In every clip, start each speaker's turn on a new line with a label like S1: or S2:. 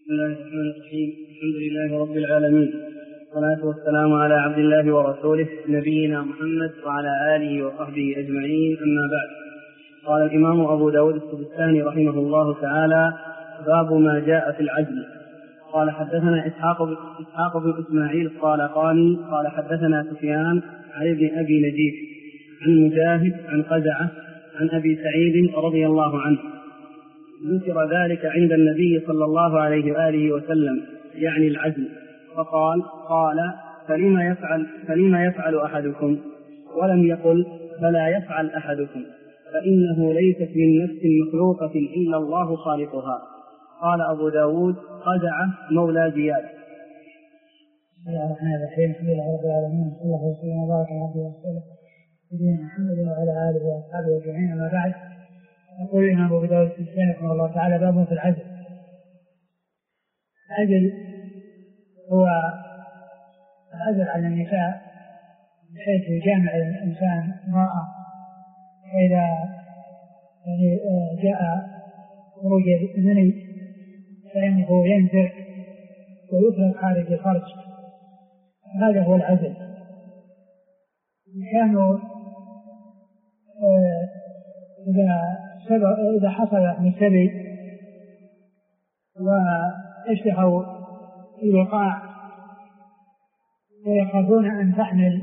S1: بسم الله الرحمن الرحيم. الحمد لله رب العالمين، والصلاة والسلام على عبد الله ورسوله نبينا محمد وعلى آله وصحبه أجمعين، أما بعد. قال الإمام أبو داود السجستاني رحمه الله تعالى: باب ما جاء في العجل. قال حدثنا إسحاق بن إسماعيل الطالقاني قال حدثنا سفيان عن ابن أبي نجيح عن مجاهد عن قزعة عن أبي سعيد رضي الله عنه ذكر ذلك عند النبي صلى الله عليه وآله وسلم، يعني العجل، فقال: فلما يفعل أحدكم؟ ولم يقل: فلا يفعل أحدكم، فإنه ليست من نفس مخلوقة إلا الله خالقها. قال أبو داود: قزعة مولى زياد.
S2: بسم الله الرحمن الرحيم. الحمد لله رب العالمين، صلى الله وسلم وبارك على عبده ورسوله نبينا محمد وعلى آله وأصحابه أجمعين، أما بعد. يقول الإمام أبو داود السجستاني رحمه الله تعالى: باب في العجل. العجل هو العزل عن النساء بحيث يجامع الإنسان امرأة، فإذا جاء خروج المني فإنه ينزع ويخرج خارج الفرج، هذا هو العزل. كانوا إذا حصل من سبي واشتهوا الوقاع ويخافون أن تحمل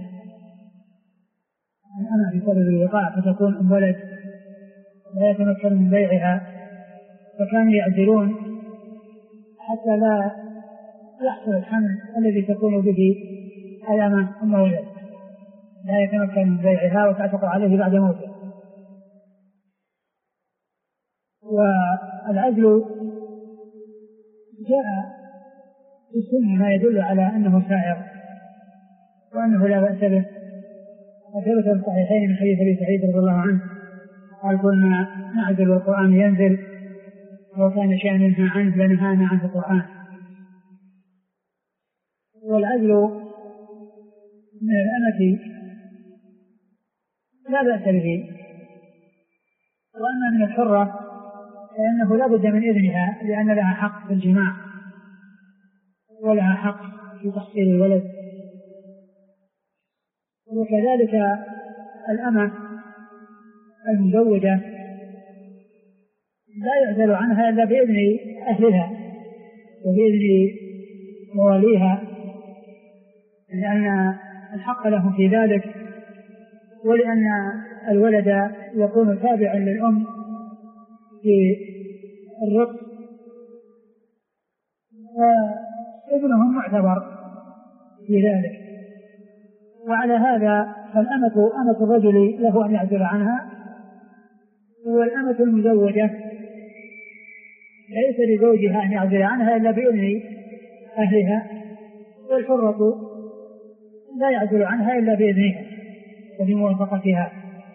S2: الأمة بسبب الوقاع فتكون أم ولد لا يتمكن من بيعها، فكانوا يعزلون حتى لا يحصل الحمل الذي تكون به على أم ولد لا يتمكن من بيعها وتعتق عليه بعد موته. والعزل جاء في السنة ما يدل على أنه سائر وأنه لا بأس به، وثبت في الصحيحين من حديث أبي سعيد رضي الله عنه قال: كنا نعزل والقرآن ينزل، وكان شيئا ينهى عنه لنهانا عنه القرآن. والعزل من الأمة لا بأس به، وأما من الحرة فإنه لا بد من إذنها، لأن لها حق في الجماع ولها حق في تحصيل الولد. وكذلك الأمة المزوجة لا يعزل عنها إلا بإذن أهلها وبإذن مواليها، لأن الحق لهم في ذلك، ولأن الولد يكون تابعا للأم في الرق، فابنهم معتبر في ذلك. وعلى هذا فالأمة أمة الرجل له أن يعزل عنها، والأمة المزوجة ليس لزوجها أن يعزل عنها إلا بإذن أهلها، والحرة لا يعزل عنها إلا بإذنها وبموافقتها.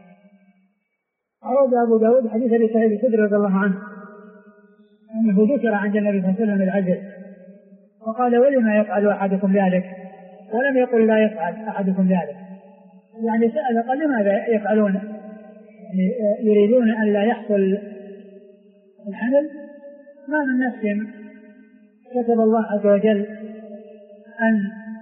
S2: أورد أبو داود حديث أبي سعيد الخدري رضي الله عنه أنه ذكر عند النبي صلى الله عليه وسلم العجل، وقال: ولما يفعل أحدكم ذلك؟ ولم يقل: لا يفعل أحدكم ذلك. يعني سأل قال: لماذا يفعلون؟ يعني يريدون أن لا يحصل الحمل. ما من نفس كتب الله عز وجل أن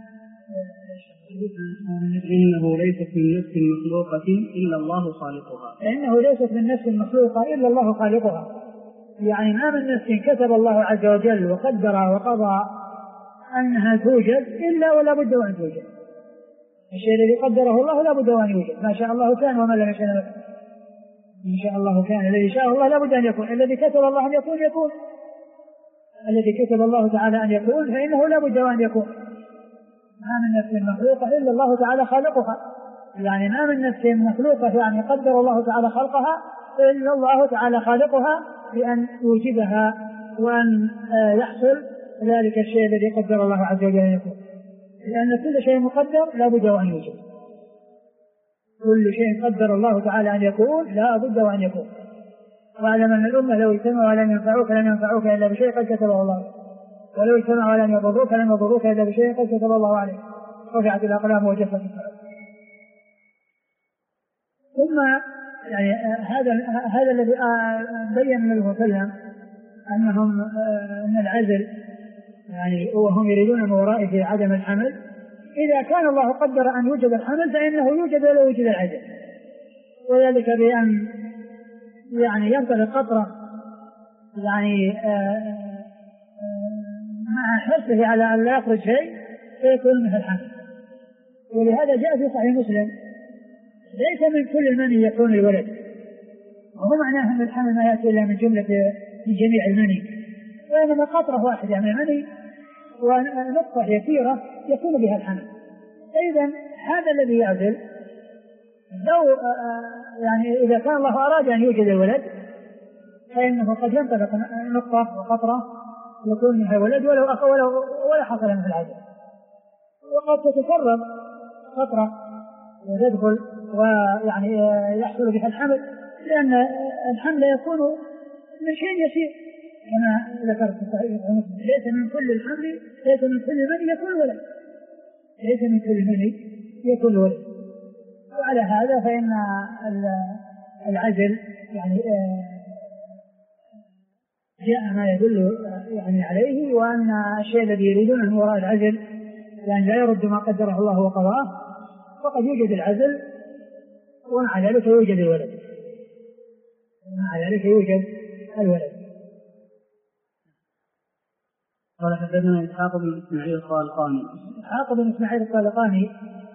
S1: إنه ليست من نفس مخلوقة إلا الله خالقها.
S2: إنه ليست من نفس مخلوقة إلا الله خالقها، يعني ما من نفس كتب الله عز وجل وقدر وقضى أنها توجد إلا ولا بد أن توجد. الشيء الذي قدره الله لا بد أن يوجد، ما شاء الله كان وما لم يشاء إن شاء الله كان. الذي شاء الله لا بد أن يكون، الذي كتب الله أن يكون يكون، الذي كتب الله تعالى أن يكون فإنه لا بد أن يكون. ما من نفس مخلوقة إلا الله تعالى خالقها، يعني ما من نفس مخلوقة يعني قدر الله تعالى خلقها إلا الله تعالى خالقها بأن يوجدها وأن يحصل ذلك الشيء الذي قدر الله عز وجل أن يكون، لأن كل شيء مقدر لا بد أن يوجد. كل شيء قدر الله تعالى أن يكون لا بد أن يكون. واعلم أن الأمة لو اجتمعوا ولم ينفعوك لم ينفعوك إلا بشيء قد كتبه الله، ولو اجتمعوا ولم يضروك لم يضروك إلا بشيء قد كتب الله عليك. رفعت الأقلام وجفت الصحف. ثم يعني هذا الذي بين النبي صلى الله عليه وسلم أن العزل يعني وهم يريدون من ورائه عدم الحمل. إذا كان الله قدر أن يوجد الحمل فإنه يوجد ولا يوجد العجل، وذلك بأن يعني ينطلق قطرة يعني مع حرصه على أن لا يخرج شيء فيكون منه الحمل. ولهذا جاء في صحيح مسلم ليس من كل المني يكون الولد، وهو معناه أن الحمل ما يأتي إلا من جميع المني، وإنما قطرة واحدة من المني ونقطة يسيرة يكون بها الحمل. إذن هذا الذي يعزل لو يعني إذا كان الله أراد أن يوجد الولد فإنه قد ينطلق نقطة وقطرة يكون منها الولد ولا حصل منه العجل. وقد تتسرب قطرة وتدخل ويعني يحصل بها الحمل، لأن الحمل يكون من شيء يسير كما ذكرت في صحيح مسلم. ليس من كل الحمل، ليس من كل من يكون ولد، ليس من كل من يكون ولد. وعلى هذا فإن العزل يعني جاء ما يدل يعني عليه، وأن الشيء الذي يريدون من وراء العزل يعني لا يرد ما قدره الله وقضاه، وقد يوجد العزل ومع ذلك يوجد الولد، ومع ذلك يوجد الولد.
S1: قال حدثنا إسحاق بن إسماعيل الطالقاني.
S2: إسحاق بن إسماعيل الطالقاني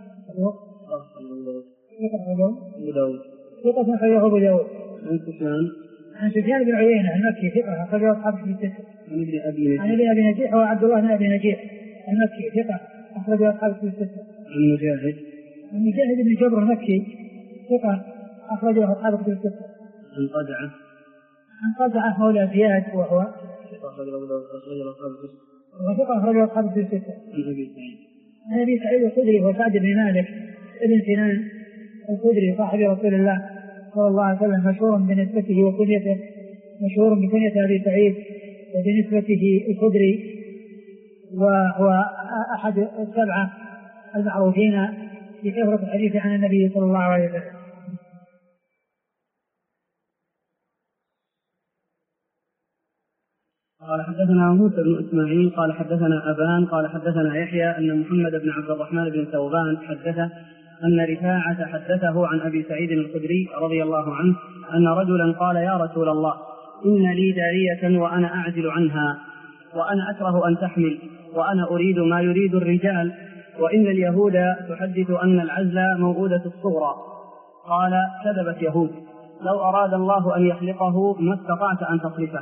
S2: ثقة أخرجه أبو داود. عن سفيان بن عيينة المكي ثقة أخرجه أصحاب الكتب الستة. عن ابن نجيح وعبد الله بن أبي نجيح المكي ثقة أخرجه أصحاب الكتب الستة. عن مجاهد بن جبر المكي ثقة أخرجه أصحاب الكتب الستة. عن قزعة مولى زياد وهو ثقة أخرجه أصحاب الكتب الستة. عن أبي سعيد الخدري وسعد بن مالك ابن سنان الخدري صاحب رسول الله صلى الله عليه وسلم، مشهور بنسبته وكنيته، مشهور بكنية أبي سعيد وبنسبته الخدري، وهو أحد السبعة المعروفين بكثرة الحديث عن النبي صلى الله عليه وسلم.
S1: قال حدثنا موسى بن إسماعيل قال حدثنا أبان قال حدثنا يحيى أن محمد بن عبد الرحمن بن ثوبان حدثه أن رفاعة حدثه عن أبي سعيد الخدري رضي الله عنه أن رجلا قال يا رسول الله إن لي جارية وأنا أعزل عنها وأنا أكره أن تحمل وأنا أريد ما يريد الرجال، وإن اليهود تحدث أن العزل موؤودة الصغرى. قال كذبت يهود، لو أراد الله أن يخلقه ما استطعت أن تصرفه.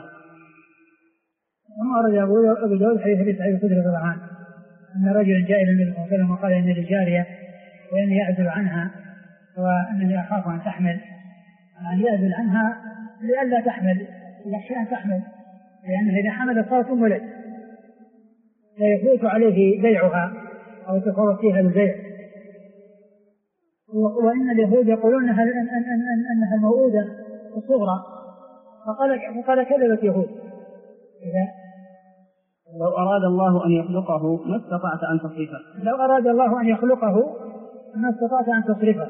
S2: وأرد أبو داود حديث أبي سعيد الخدري رضي الله عنه أن رجلا جاء إلى النبي صلى الله عليه وسلم وقال إن لي جارية وإني أعزل عنها وأنني أخاف أن تحمل، يعني يعزل عنها لئلا تحمل، يخشى أن تحمل، لأنها إذا حملت صارت ولد لا يفوت عليه بيعها أو تفوت فيها بالبيع. وإن اليهود يقولون أنها الموؤودة الصغرى، فقال كذبت يهود.
S1: لو أراد الله أن يخلقه ما استطعت أن تصرفه.
S2: لو أراد الله أن يخلقه ما استطعت أن تصرفه.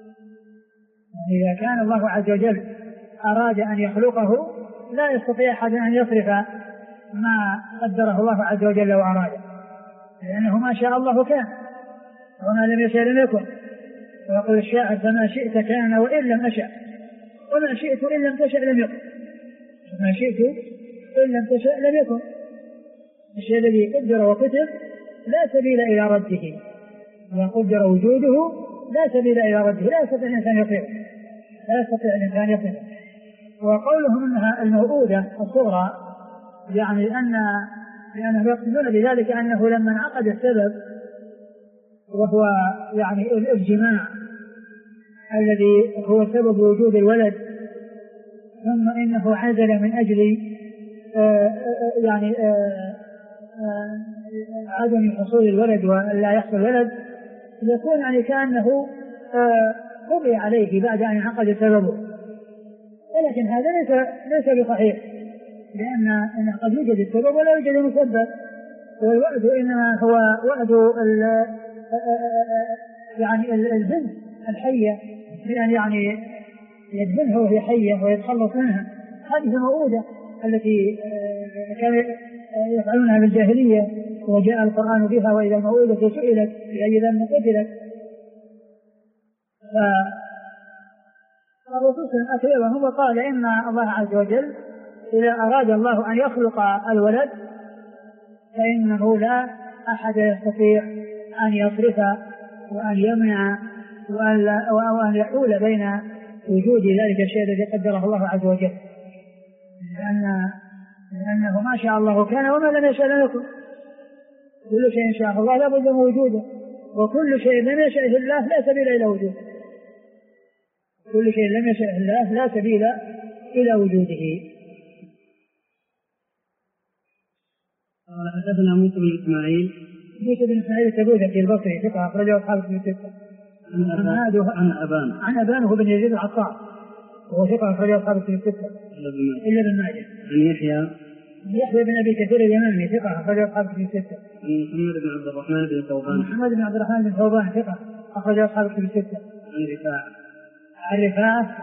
S2: إذا كان الله عز وجل أراد أن يخلقه لا يستطيع أحد أن يصرف ما قدره الله عز وجل لو أراد، لأنه ما شاء الله كان وما لم يشاء لم يكن. ويقول الشاعر فما شئت كان وإن لم أشأ وما شئت إن لم تشأ لم يكن. ما شئت إن لم تشأ لم يكن. الشيء الذي قدر وكتب لا سبيل إلى رده، إذا قدر وجوده لا سبيل إلى رده، لا يستطيع الإنسان يطيع، لا يستطيع الإنسان يطيع. وقولهم أنها الموؤودة الصغرى يعني لأنهم يقصدون بذلك أنه لما انعقد السبب وهو يعني الجماع الذي هو سبب وجود الولد، ثم إنه عزل من أجل يعني عدم حصول الولد ولا يحصل الولد، يكون يعني كأنه قضي عليه بعد أن انعقد سببه. ولكن هذا ليس بصحيح، لأن قد يوجد السبب ولا يوجد المسبب، والوعد إنما هو وعد يعني البنت الحية بأن يعني يدبنها وهي حية ويتخلص منها، هذه موؤودة التي كانوا يفعلونها في الجاهلية وجاء القرآن بها وإذا الموءودة سئلت بأي ذنب قتلت. فالرسول أكبرهم وقال إن الله عز وجل إذا أراد الله أن يخلق الولد فإنه لا أحد يستطيع أن يصرف وأن يمنع وأن يحول بين وجود ذلك الشيء الذي قدره الله عز وجل، لأنه ما شاء الله كان وما لم يشاء لم يكن. كل شيء إن شاء الله لا بد من وجوده، وكل شيء لم يشاء الله لا سبيل إلى وجوده. كل شيء لم يشاء الله لا سبيل إلى وجوده.
S1: قال حدثنا موسى بن إسماعيل.
S2: موسى بن إسماعيل التبوذكي البصري ثقة أخرجه أصحاب الكتب الستة. عن أبان هو بن يزيد العطار وهو ثقة أخرجه أصحاب الكتب الستة إلا ابن ماجه.
S1: عن يحيى
S2: بن أبي كثير اليمامي ثقة أخرجه أصحاب الكتب الستة.
S1: محمد بن عبد الرحمن بن ثوبان.
S2: محمد بن عبد الرحمن بن ثوبان ثقة أخرجه أصحاب الكتب الستة. عن رفاعة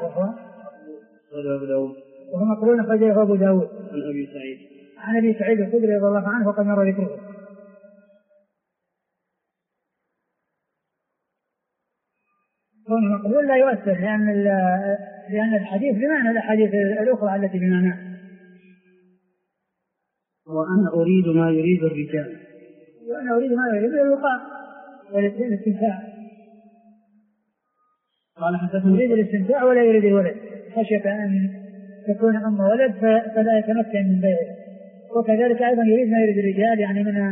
S2: وهو مقرون أخرجه أبو داود. عن أبي سعيد الخدري رضي الله عنه وقد مر ذكره. كونه مقبول لا يؤثر لأن الحديث بمعنى الأحاديث الأخرى التي بمعناه.
S1: وأنا أريد ما يريد الرجال.
S2: وأنا أريد ما يريد الوقاء والاستمتاع.
S1: قال حدثنا
S2: يريد الاستمتاع ولا يريد الولد خشية أن تكون أم ولد فلا يتمكن من بيعه. وكذلك أيضا يريد ما يريد الرجال يعني من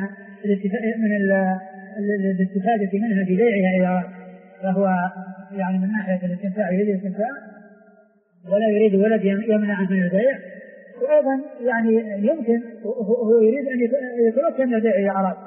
S2: الاستفادة منها في بيعها إذا أراد، فهو يعني من ناحية الاستمتاع يريد الاستمتاع ولا يريد ولد يمنع من البيع. وأيضا يعني يمكن هو يريد أن يتمكن من البيع إذا أراد.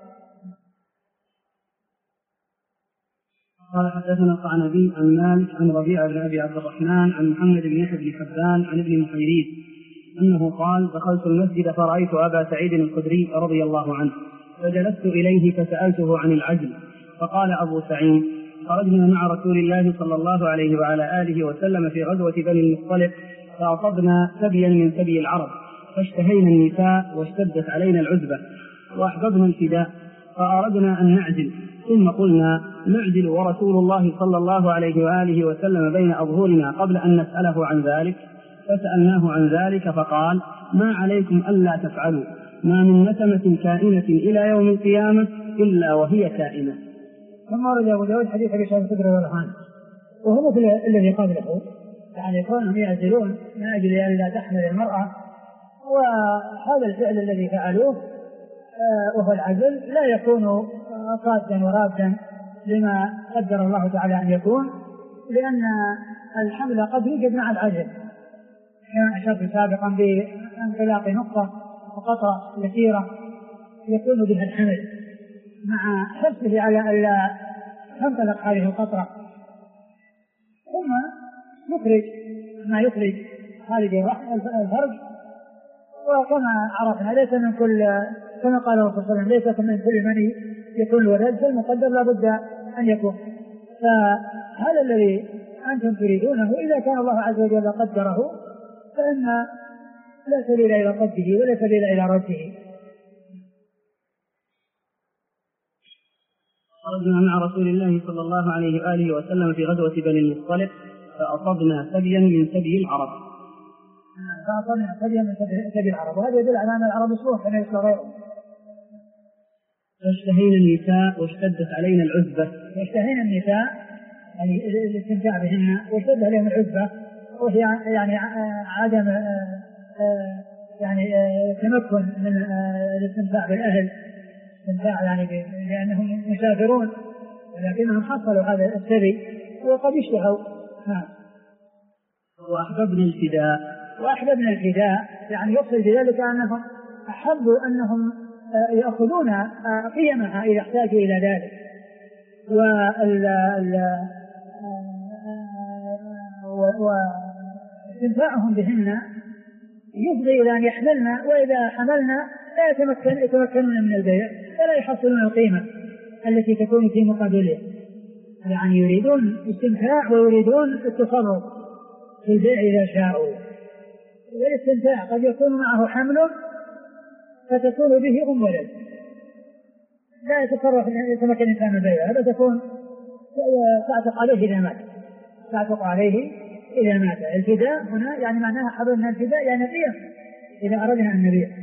S1: قال حدثنا القعنبي عن مالك عن ربيعة بن أبي عبد الرحمن عن محمد بن يحيى بن حبان عن ابن محيريز أنه قال دخلت المسجد فرأيت أبا سعيد الخدري رضي الله عنه فجلست إليه فسألته عن العجل فقال أبو سعيد خرجنا مع رسول الله صلى الله عليه وعلى آله وسلم في غزوة بني المصطلق فأصبنا سبيا من سبي العرب فاشتهينا النساء واشتدت علينا العزبة وأحببنا الفداء فأردنا أن نعجل ثم قلنا نعجل ورسول الله صلى الله عليه وآله وسلم بين أظهرنا قبل أن نسأله عن ذلك فسألناه عن ذلك فقال ما عليكم ألا تفعلوا ما من نسمة كائنة إلى يوم القيامة إلا وهي كائنة.
S2: ثم ورد أبو داود حديث أبي سعيد الخدري رضي الله عنه وهو مثل الذي قبله يعني كونهم يعزلون من أجل أن لا تحمل المرأة، وهذا الفعل الذي فعلوه وهو العزل لا يكون صادا ورادا لما قدر الله تعالى أن يكون، لأن الحمل قد يوجد مع العزل كما أشرت سابقا بانطلاق نقطة وقطرة يسيرة يكون بها الحمل مع حرصه على أن لا تنطلق هذه القطرة، ثم يخرج ما يخرج خارج الفرج. وكما عرفنا ليس من كل كما قال الرسول صلى الله عليه وسلم ليس من كل من يكون الولد فالمقدر لا بد أن يكون. فهذا الذي أنتم تريدونه إذا كان الله عز وجل قدره فإن لا سبيل إلى قده ولا سبيل إلى رده.
S1: خرجنا مع رسول الله صلى الله عليه وآله وسلم في غزوة بني المصطلق فأصبنا سبيا من سبي العرب.
S2: فأصبنا سبيا من سبي العرب، وهذا يدل على أن العرب يصلح كما يصلح غيرهم.
S1: فاشتهينا النساء واشتدت علينا العزبة.
S2: اشتهينا النساء يعني الاستمتاع بهن واشتد عليهم العزبة، وهي يعني عدم يعني تمكن من الاستمتاع بالأهل، استمتاع يعني لأنهم مسافرون ولكنهم حصلوا هذا السبي وقد اشتهوا. وأحببنا الفداء يعني يقصد بذلك أنهم أحبوا أنهم يأخذون قيمها إذا احتاجوا إلى ذلك، واستمتاعهم بهن يفضي إلى أن يحملنا، وإذا حملنا لا يتمكنون من البيع ولا يحصلون القيمة التي تكون في مقابله، يعني يريدون استمتاع ويريدون التصرف في البيع إذا شاءوا. والاستمتاع قد يكون معه حمل فتكون به ولد، لا يتصرف كما كان الإنسان البيع، هذا تكون تعتق عليه إذا مات، تعتق عليه إذا مات. الفداء هنا يعني معناها حضرنا الفداء يعني نبيع إذا أردنا أن نبيع.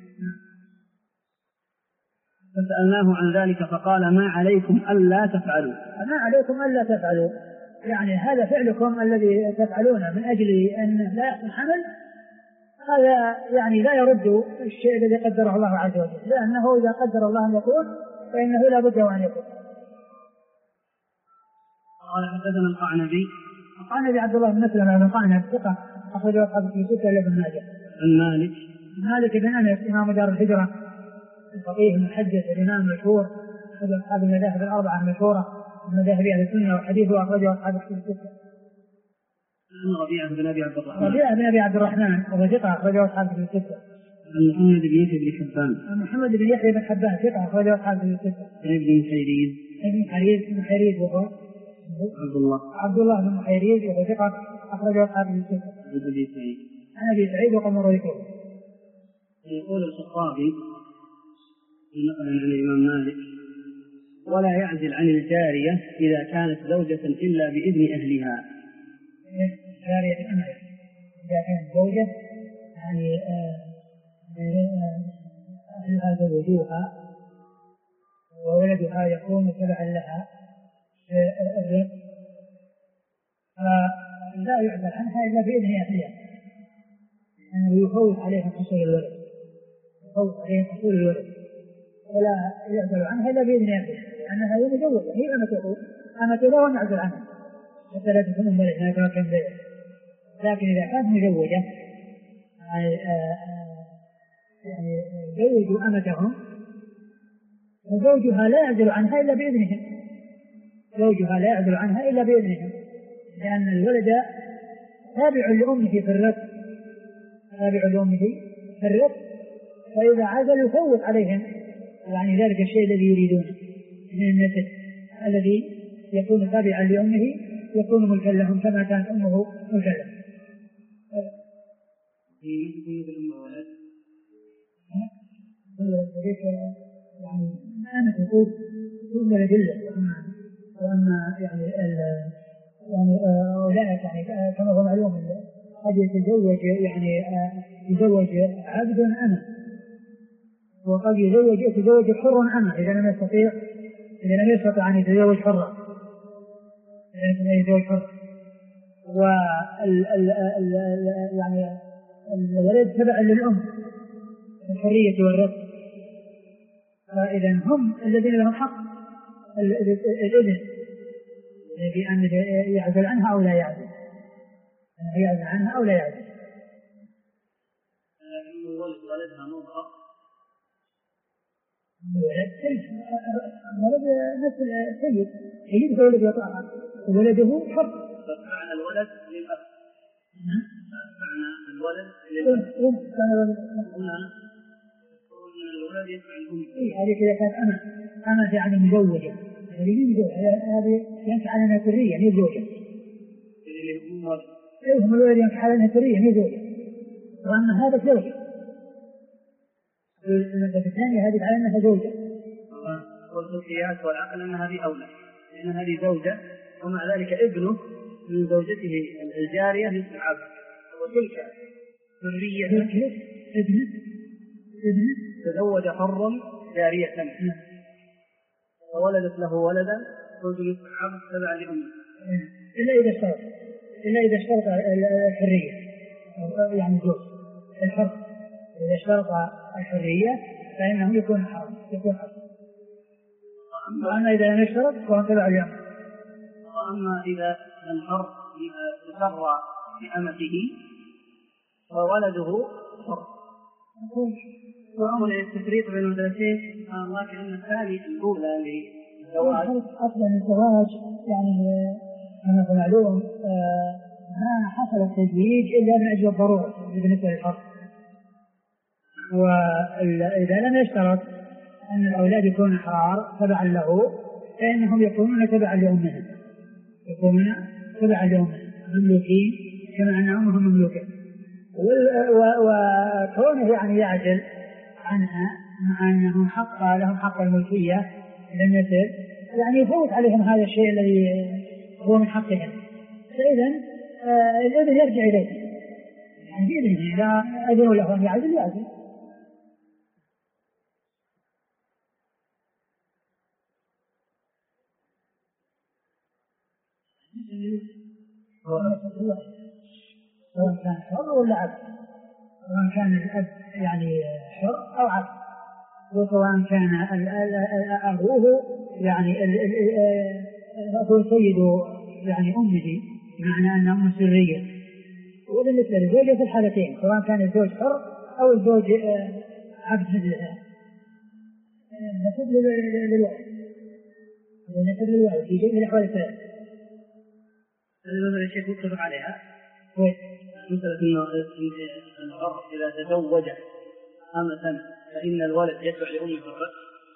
S1: فسألناه عن ذلك فقال ما عليكم ألا تفعلوا.
S2: ما عليكم ألا تفعلوا يعني هذا فعلكم الذي تفعلونه من أجل أن لا يحصل حمل، هذا يعني لا يرد الشيء الذي قدره الله عز وجل، لأنه إذا قدر الله أن يكون فإنه لا بد أن يكون.
S1: قال حدثنا القعنبي
S2: عبد الله بن مسلم بن القعنبي ثقة أخرجه أصحاب في ستة إلا ابن ماجه.
S1: عن
S2: مالك بن أنس إمام دار الهجرة الفقيه المحدث الإمام المشهور أحد أصحاب المذاهب الأربعة المشهورة من مذاهب أهل السنة وحديثه أخرجه أصحاب في ستة.
S1: ربيعة بن أبي عبد الرحمن وهو ثقة أخرجه أصحاب في ستة. محمد بن يحيى بن حبان ثقة أخرجه أصحاب في ستة. ابن حريز وهو عبد الله بن حريز وهو ثقة أخرجه أصحاب في ستة. عن أبي سعيد وقد مر ذكره. يقول الخطابي نقلا عن الإمام مالك ولا يعزل عن الجارية إذا كانت زوجة إلا بإذن أهلها.
S2: جارية أمها إذا كانت زوجة يعني أهلها زوجوها وولدها يكون تبعا لها الرق، فلا يعزل عنها إلا بإذن أهلها، أنه يفوت عليها حصول الولد، ولا يعزل عنها إلا بإذن أهلها، لأنها هي مزوجة، هي أمته لا يعزل عنها حتى لا تكون ملكها كما كان ذلك. لكن إذا كانت مزوجة يعني زوجوا أمتهم فزوجها لا يعزل عنها إلا بإذنهم، لأن الولد تابع لأمه في الرق، فإذا عزل يفوت عليهم يعني ذلك الشيء الذي يريدونه من النسل الذي يكون تابعا لأمه يكون ملكا لهم كما كانت أمه ملكا لهم. يعني أنا تقول ولد الله، وأما يعني أولئك يعني كما هو معلوم قد يتزوج عبد أنا، وقد يتزوج حر أنا إذا لم يستطع أن يتزوج حرا، يعني الولد تبع للأم الحرية والرق، فإذا هم الذين لهم حق الإذن بأن يعزل عنها أو لا يعزل،
S1: ولدها مضغة
S2: ولد مثل سيد ولد يطاعها ولده حر،
S1: فمعنى الولد للأب الولد يفعل
S2: هذه كذا كانت أنا يعني مزوجة، هذه ينفع عنها سرية هي زوجة، هم الولد ينفع عنها سرية هي زوجة، وأما هذا زوجة المادة الثانية هذه على أنها زوجة،
S1: والقياس والعقل أن هذه أولى لأن هذه زوجة ومع ذلك ابنه من زوجته الجارية يستحب، وتلك ذرية ابنه تزوج حرا جارية وولدت له ولدا زوج يستحب تبع لأمه
S2: إلا إذا اشترط الحرية يعني الزوج الحر، إذا اشترط الحرية فإنه يكون حرام. وأما إذا لم يشترط فهو تبع لأمه.
S1: وأما إذا الحر تسرى بأمته فولده حر، وأمر التفريق بين المدرسين الله كأن الثاني الأولى للزواج.
S2: أصلا الزواج يعني كما هو معلوم ما حصل التزويج إلا من أجل الضرورة بالنسبة للحر، وإذا لم يشترط أن الأولاد يكونوا أحرار تبعا له فإنهم يكونون تبعا لأمهم، مملوكين كما أن أمهم مملوكين، وكونه يعني يعجل عنها مع أنهم لهم حق الملكية لم يصل يعني يفوت عليهم هذا الشيء الذي هو من حقهم. فإذا الإذن يرجع إليه يعني بإذنه إذا أذنوا له أن يعزل يعزل. سواء كان حر ولا عبد، سواء كان الأب يعني حر أو عبد، وسواء كان أبوه يعني هو سيد يعني أمه بمعنى أن أم سرية. وبالنسبة للزوجة في الحالتين سواء كان الزوج حر أو الزوج عبد مثلها نسب للولد في جميع الأحوال الثلاث.
S1: هذا الشيء متفق عليها. مثل أن الحر إذا تزوج أمة فإن الولد يتبع لأمه في الرد.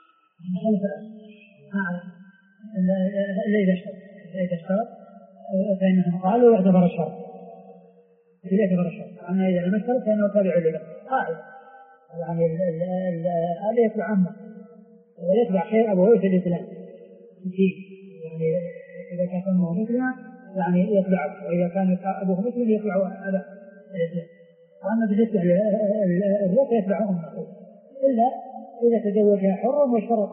S2: إذا اشترط فإنهم قالوا يعتبر الشرط. أما إذا لم يشترط فإنه تابع له. قاعد يعني هذا يتبع عمه ويتبع خير أبوه في الإسلام. يعني إذا كان أمه مثلها يعني يتبعه، وإذا كان أبوه مثله يتبعه هذا. وأما بالنسبة للرق يتبع أمه إلا إذا تزوجها حر وشرط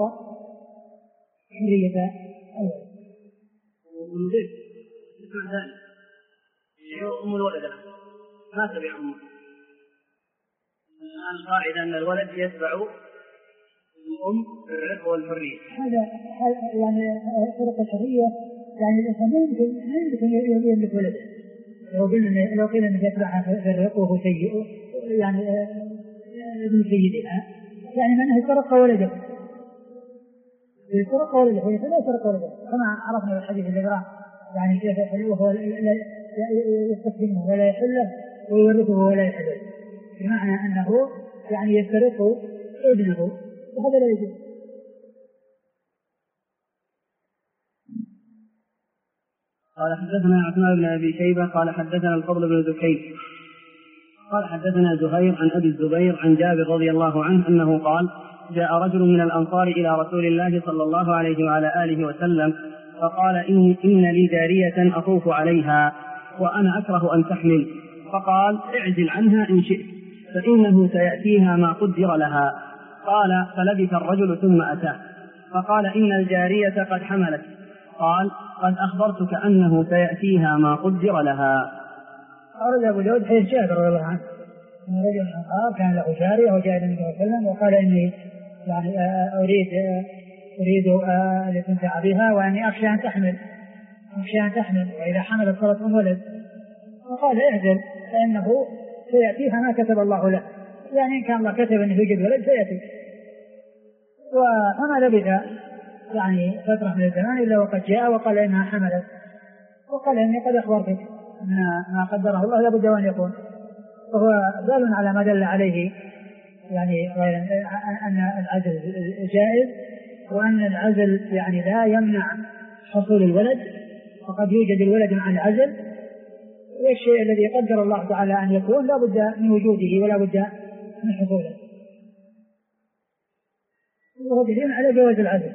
S2: حرية أول.
S1: ونضيف اسمع ذلك أم الولد ما تبع أمه. القاعدة أن الولد يتبع الأم في الرق والحرية.
S2: هذا يعني طرق الحرية يعني الإنسان ما يمكن يملك ولده. لو قيل أنه يتبعها في الرق وهو سيء يعني ابن سيدها يعني من يترق ولده فلا يترق ولده كما عرفنا الحديث اللي قرأ يعني كيف يحلوه ولا يستخدمه ولا يحله ويورثه ولا يحله، بمعنى أنه يعني يفترق ابنه وهذا لا يجوز.
S1: قال حدثنا عثمان بن أبي شيبة قال حدثنا الفضل بن دكين قال حدثنا زهير عن أبي الزبير عن جابر رضي الله عنه أنه قال جاء رجل من الأنصار إلى رسول الله صلى الله عليه وعلى آله وسلم فقال إن لي جارية أطوف عليها وأنا أكره أن تحمل، فقال اعزل عنها إن شئت فإنه سيأتيها ما قدر لها. قال فلبث الرجل ثم أتاه فقال إن الجارية قد حملت. قال قد أخبرتك أنه سيأتيها ما قدر لها.
S2: أرد أبو داود حديث جابر رضي الله عنه أن رجل كان له جارية وجاء النبي صلى الله عليه وسلم وقال إني يعني أريد لتنفع بها وأني أخشى أن تحمل وإذا حملت صارت ولد. فقال اعزل فإنه سيأتيها ما كتب الله له، يعني إن كان الله كتب أنه يوجد ولد سيأتي. وما لبث يعني فترة من الزمان إلا وقد جاء وقال إنها حملت وقال إني قد أخبرتك أن ما قدره الله لابد أن يكون، وهو دال على ما دل عليه يعني غير أن العزل جائز وأن العزل يعني لا يمنع حصول الولد، وقد يوجد الولد مع العزل، والشيء الذي قدر الله تعالى أن يكون لا بد من وجوده ولا بد من حصوله، وهو دليل على جواز العزل.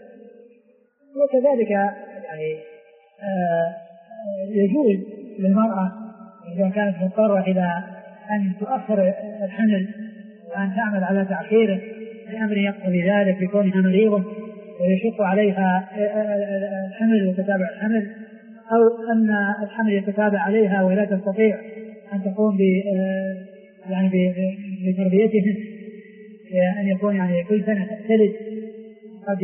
S2: وكذلك يعني يجوز للمرأة إذا كانت مضطرة إلى أن تؤخر الحمل وأن تعمل على تأخيره لأمر يقتضي ذلك بكونها مريضة ويشق عليها الحمل وتتابع الحمل، أو أن الحمل يتتابع عليها ولا تستطيع أن تقوم بتربيته، أن يكون يعني كل سنة تلد قد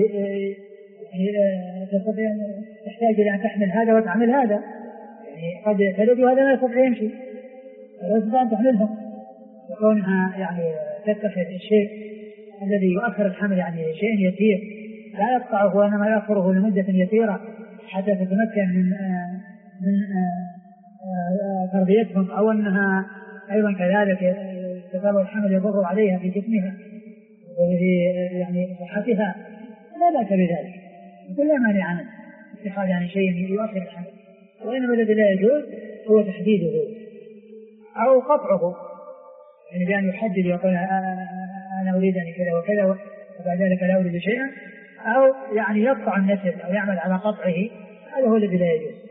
S2: تستطيع تحتاج إلى أن تحمل هذا وتحمل هذا، يعني قد تلد وهذا ما يستطيع يمشي ولا تستطيع أن تحملهم، وكونها يعني تتخذ الشيء الذي يؤخر الحمل يعني شيء يسير لا يقطعه وإنما يأخره لمدة يسيرة حتى تتمكن من تربيتهم، أو أنها أيضا كذلك تتابع الحمل يضر عليها في جسمها وفي يعني صحتها لا بأس بذلك، كل مانع عنه اتخاذ يعني شيء يؤخر الحمل، وإنما الذي لا يجوز هو تحديده أو قطعه، يعني بأن يحدد يقول أنا أريد أن كذا وكذا وبعد ذلك لا أريد شيئا، أو يعني يقطع النسل أو يعمل على قطعه، هذا هو الذي لا يجوز.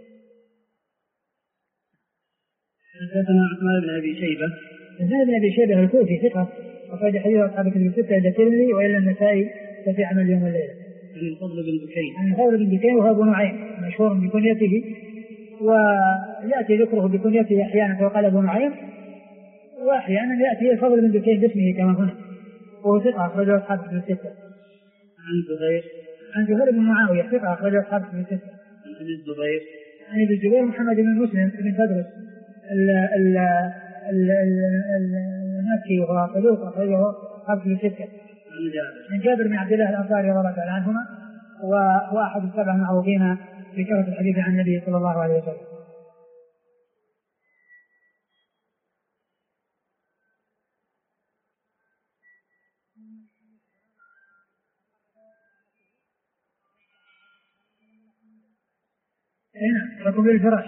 S1: حدثنا عثمان بن أبي شيبة.
S2: عثمان بن أبي شيبة الكوفي ثقة، وقد حديث أصحاب الكتب الستة إلى الترمذي وإلى النسائي في عمل يوم الليلة.
S1: عن الفضل بن دكين.
S2: عن الفضل بن دكين وهو أبو نعيم مشهور بكنيته، ويأتي ذكره بكنيته أحيانا وقال أبو نعيم، وأحيانا يأتي الفضل بن دكين باسمه كما هنا، وهو ثقة أخرجه أصحاب الكتب الستة. عن زهير بن معاوية ثقة أخرجه أصحاب الكتب الستة. عن ابن الزبير محمد بن مسلم بن تدرس المكي وهو صدوق أخرجه أصحاب الكتب الستة. عن جابر بن عبد الله الأنصاري رضي الله عنهما، وأحد السبع المعروفين في كثرة الحديث عن النبي صلى الله عليه وسلم. هنا ركوب الفراش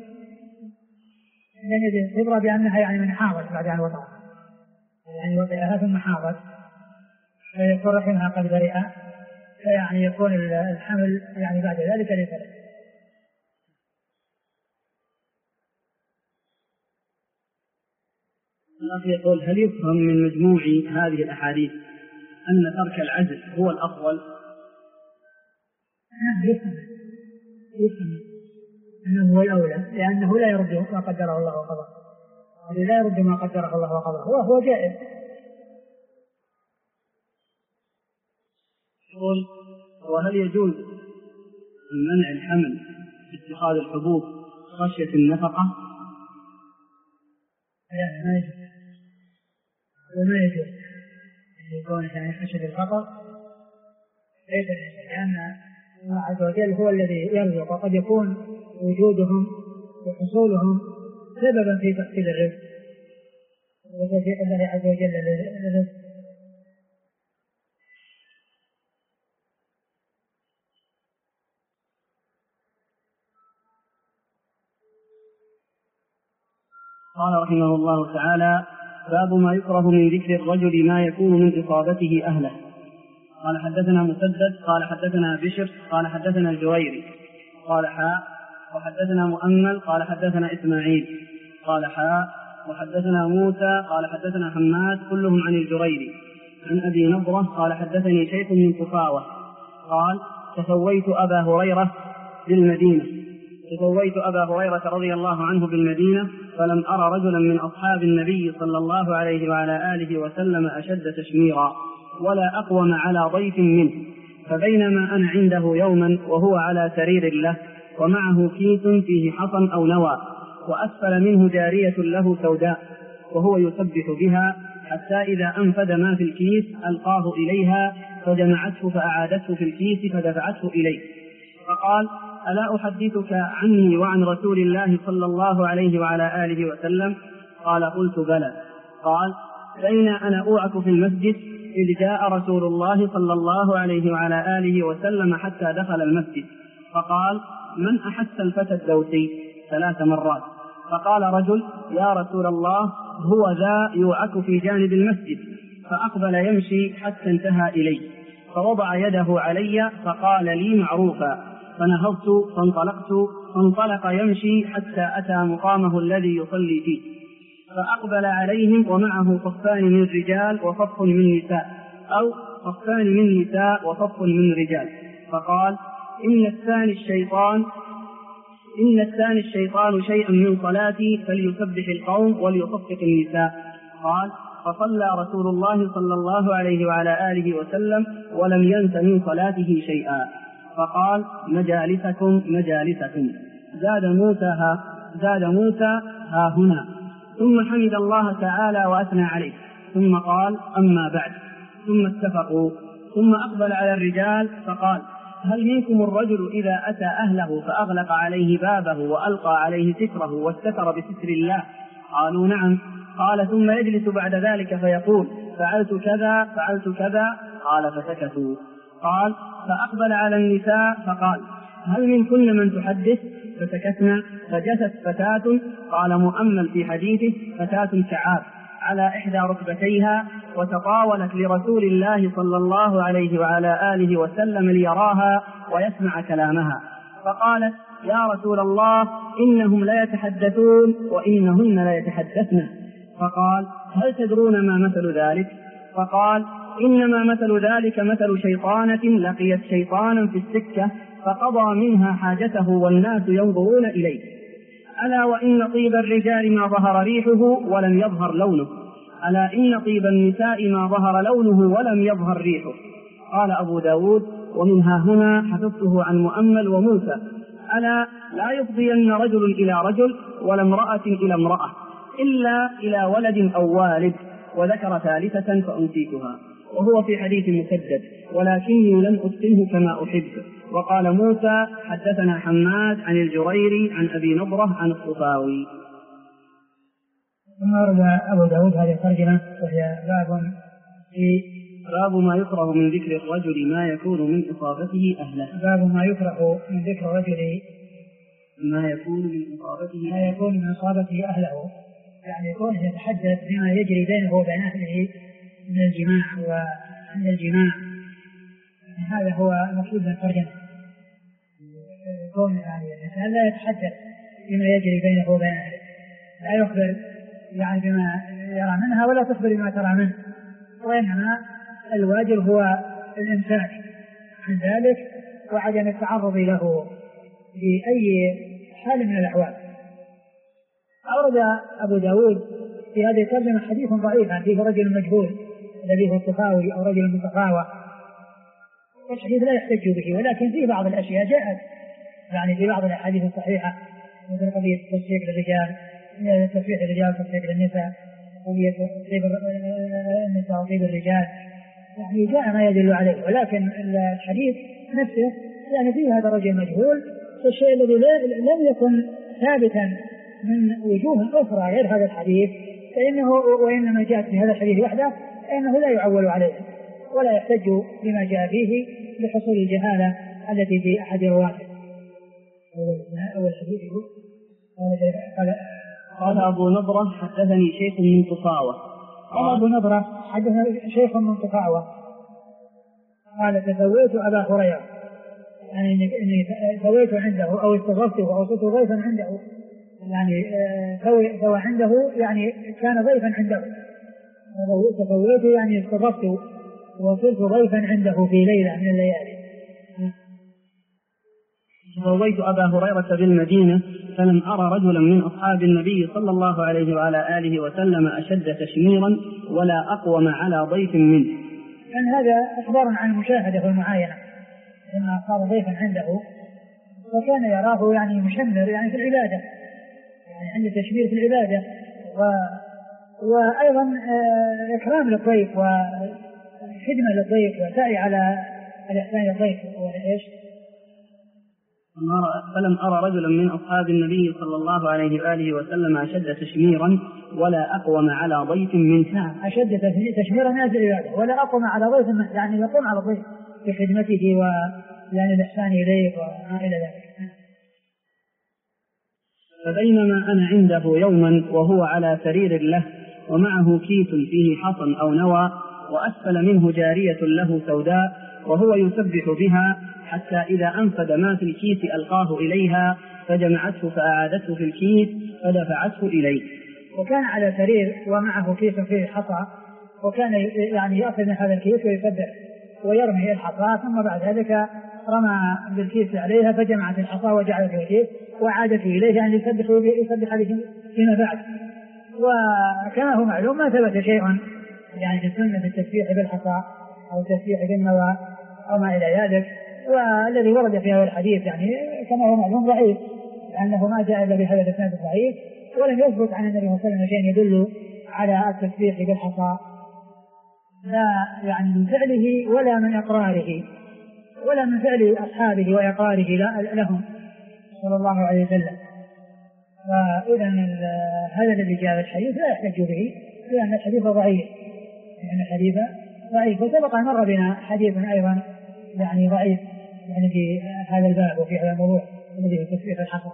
S2: يعني يبرى بأنها يعني من حاضر بعد عن وطأ، يعني وطئها ثم حاضر فيكون رحمها قد برئة، فيعني يكون الحمل يعني بعد ذلك ليس له.
S1: يقول هل يفهم من مجموع هذه الأحاديث أن ترك العزل هو الأفضل؟
S2: يفهم أنه هو الأولى، لأنه لا يرد ما قدره الله وقضاه، لا يرد ما قدره الله وقضاه، وهو جائز.
S1: يقول وهل يجوز منع الحمل باتخاذ الحبوب خشية النفقة؟
S2: لا، ما يجوز، وما يجوز أن يكون يعني خشية الخطر، ليس لأن الله عز وجل هو الذي يرزق، وقد يكون وجودهم وحصولهم سببا في تحصيل الرزق وتوفيق الله عز وجل للرزق.
S1: قال رحمه الله تعالى: باب ما يكره من ذكر الرجل ما يكون من إصابته أهله. قال حدثنا مسدد قال حدثنا بشر قال حدثنا الجويري قال حاء وحدثنا مؤمل قال حدثنا إسماعيل قال حاء وحدثنا موسى قال حدثنا حماد كلهم عن الجريري عن أبي نضرة قال حدثني شيخ من كفاوة قال تسويت أبا هريرة رضي الله عنه بالمدينة فلم أرى رجلا من أصحاب النبي صلى الله عليه وعلى آله وسلم أشد تشميرا ولا أقوم على ضيف منه، فبينما أنا عنده يوما وهو على سرير له ومعه كيس فيه حصى أو نوى وأسفل منه جارية له سوداء وهو يسبح بها حتى إذا أنفد ما في الكيس ألقاه إليها فجمعته فأعادته في الكيس فدفعته إليه فقال: ألا أحدثك عني وعن رسول الله صلى الله عليه وعلى آله وسلم؟ قال: قلت بلى. قال: بين أنا أوعك في المسجد إذ جاء رسول الله صلى الله عليه وعلى آله وسلم حتى دخل المسجد فقال: من أحس الفتى الدوسي 3 مرات. فقال رجل: يا رسول الله هو ذا يوعك في جانب المسجد. فأقبل يمشي حتى انتهى إلي فوضع يده علي فقال لي معروفا، فنهضت فانطلق يمشي حتى أتى مقامه الذي يصلي فيه فأقبل عليهم ومعه صفان من رجال وصف من نساء أو صفان من نساء وصف من رجال فقال: إن الثاني الشيطان شيئا من صلاتي فليسبح القوم وليصفق النساء. قال: فصلى رسول الله صلى الله عليه وعلى آله وسلم ولم ينس من صلاته شيئا. فقال: مجالسكم. زاد موسى ها هنا. ثم حمد الله تعالى وأثنى عليه ثم قال: أما بعد. ثم اتفقوا ثم أقبل على الرجال فقال: هل منكم الرجل إذا أتى أهله فأغلق عليه بابه وألقى عليه ستره واستتر بستر الله؟ قالوا: نعم. قال: ثم يجلس بعد ذلك فيقول: فعلت كذا. قال: فسكتوا. قال: فأقبل على النساء فقال: هل منكن من تحدث؟ فسكتنا، فجثت فتاة. قال مؤمل في حديثه: فتاة شعاب على إحدى ركبتيها، وتطاولت لرسول الله صلى الله عليه وعلى آله وسلم ليراها ويسمع كلامها، فقالت: يا رسول الله، إنهم لا يتحدثون وإنهن لا يتحدثن. فقال: هل تدرون ما مثل ذلك؟ فقال: إنما مثل ذلك مثل شيطانة لقيت شيطانا في السكة فقضى منها حاجته والناس ينظرون إليه. ألا وإن طيب الرجال ما ظهر ريحه ولم يظهر لونه، ألا إن طيب النساء ما ظهر لونه ولم يظهر ريحه. قال أبو داود: ومنها هنا حفظته عن مؤمل وموسى: ألا لا يفضين رجل إلى رجل ولا امرأة إلى امرأة إلا إلى ولد أو والد، وذكر ثالثة فأنسيتها، وهو في حديث مسدد ولكني لم أتقنه كما أحب. وقال موسى: حدثنا حماد عن الجريري عن أبي نضرة عن الصفاوي.
S2: ثم أرد أبو داود هذه الترجمة، وهي
S1: باب ما يكره من ذكر الرجل ما يكون من إصابته أهله.
S2: باب ما يكره من ذكر الرجل
S1: ما يكون من
S2: إصابته أهله، يعني يكون يتحدث بما يجري بينه وبين أهله من الجماع وعند الجماع. هذا هو المقصود من الترجمة، يكون يعني الإنسان لا يتحدث بما يجري بينه وبين أهله، لا يخبر يعني بما يرى منها ولا تخبر بما ترى منه، وإنما الواجب هو الإمساك عن ذلك وعدم التعرض له بأي حال من الأحوال. أورد أبو داود في هذه الترجمة حديث ضعيف فيه رجل مجهول الذي هو الصفاوي أو رجل متفاوى، والحديث لا يحتج به، ولكن فيه بعض الأشياء جاءت يعني في بعض الأحاديث الصحيحة، مثل قضية تصفيق للرجال، تصفيق الرجال وتصفيق للنساء، قضية طيب النساء وطيب الرجال، يعني جاء ما يدل عليه. ولكن الحديث نفسه يعني فيه هذا الرجل مجهول، الشيء الذي لم يكن ثابتا من وجوه أخرى غير هذا الحديث، فإنه وإنما جاءت في هذا الحديث وحده فإنه لا يعول عليه ولا يحتج بما جاء فيه لحصول الجهالة التي في أحد رواته. أول حديث
S1: قال أبو نضرة: حدثني شيخ من طفاوة.
S2: قال أبو نضرة: حدثني شيخ من طفاوة قال: تسويت أبا هريرة، يعني إني سويت عنده أو استضفته أو صرت ضيفا عنده، يعني سوى عنده يعني كان ضيفا عنده، تسويت يعني استضفته وصرت ضيفا عنده في ليلة من الليالي.
S1: سويت أبا هريرة بالمدينة فلم أرى رجلا من أصحاب النبي صلى الله عليه وعلى آله وسلم أشد تشميرا ولا أقوم على ضيف منه.
S2: يعني هذا إخبار عن المشاهدة والمعاينة، لما صار ضيفا عنده وكان يراه يعني مشمر يعني في العبادة، يعني عنده تشمير في العبادة وأيضا إكرام للضيف وخدمة للضيف وسعي على الإحسان للضيف. وإيش؟
S1: فلم أرى رجلا من أصحاب النبي صلى الله عليه وآله وسلم أشد تشميرا ولا أقوم على ضيف منه.
S2: أشد تشميرا من العبادة ولا أقوم على ضيف، يعني يقوم على الضيف في خدمته ويعني الإحسان إليه وما إلى ذلك.
S1: فبينما أنا عنده يوما وهو على سرير له ومعه كيس فيه حصى أو نوى وأسفل منه جارية له سوداء وهو يسبح بها حتى إذا أنفد ما في الكيس ألقاه إليها فجمعته فأعادته في الكيس فدفعته إليه.
S2: وكان على سرير ومعه كيس فيه حصى، وكان يعني يأخذ من هذا الكيس ويسبح ويرمي الحصى، ثم بعد ذلك رمى بالكيس عليها فجمعت الحصى وجعلت في الكيس وعادته إليه، يعني يسبح عليه فيما بعد. وكما هو معلوم ما ثبت شيء يعني في السنة التسبيح بالحصى أو التسبيح بالنوى أو ما إلى ذلك، والذي ورد في هذا الحديث يعني كما هو معلوم ضعيف، لأنه ما جاء إلا بهذا الإسناد الضعيف، ولم يثبت عن النبي صلى الله عليه وسلم شيء يدل على التسبيح بالحصى، لا يعني من فعله ولا من إقراره ولا من فعل أصحابه وإقراره لهم صلى الله عليه وسلم. فإذا هذا الذي جاء الحديث لا يحتج به، لأن الحديث ضعيف، وسبق مر بنا حديث أيضا يعني ضعيف يعني في هذا الباب وفي هذا الموضوع الذي في تسبيح الحصى.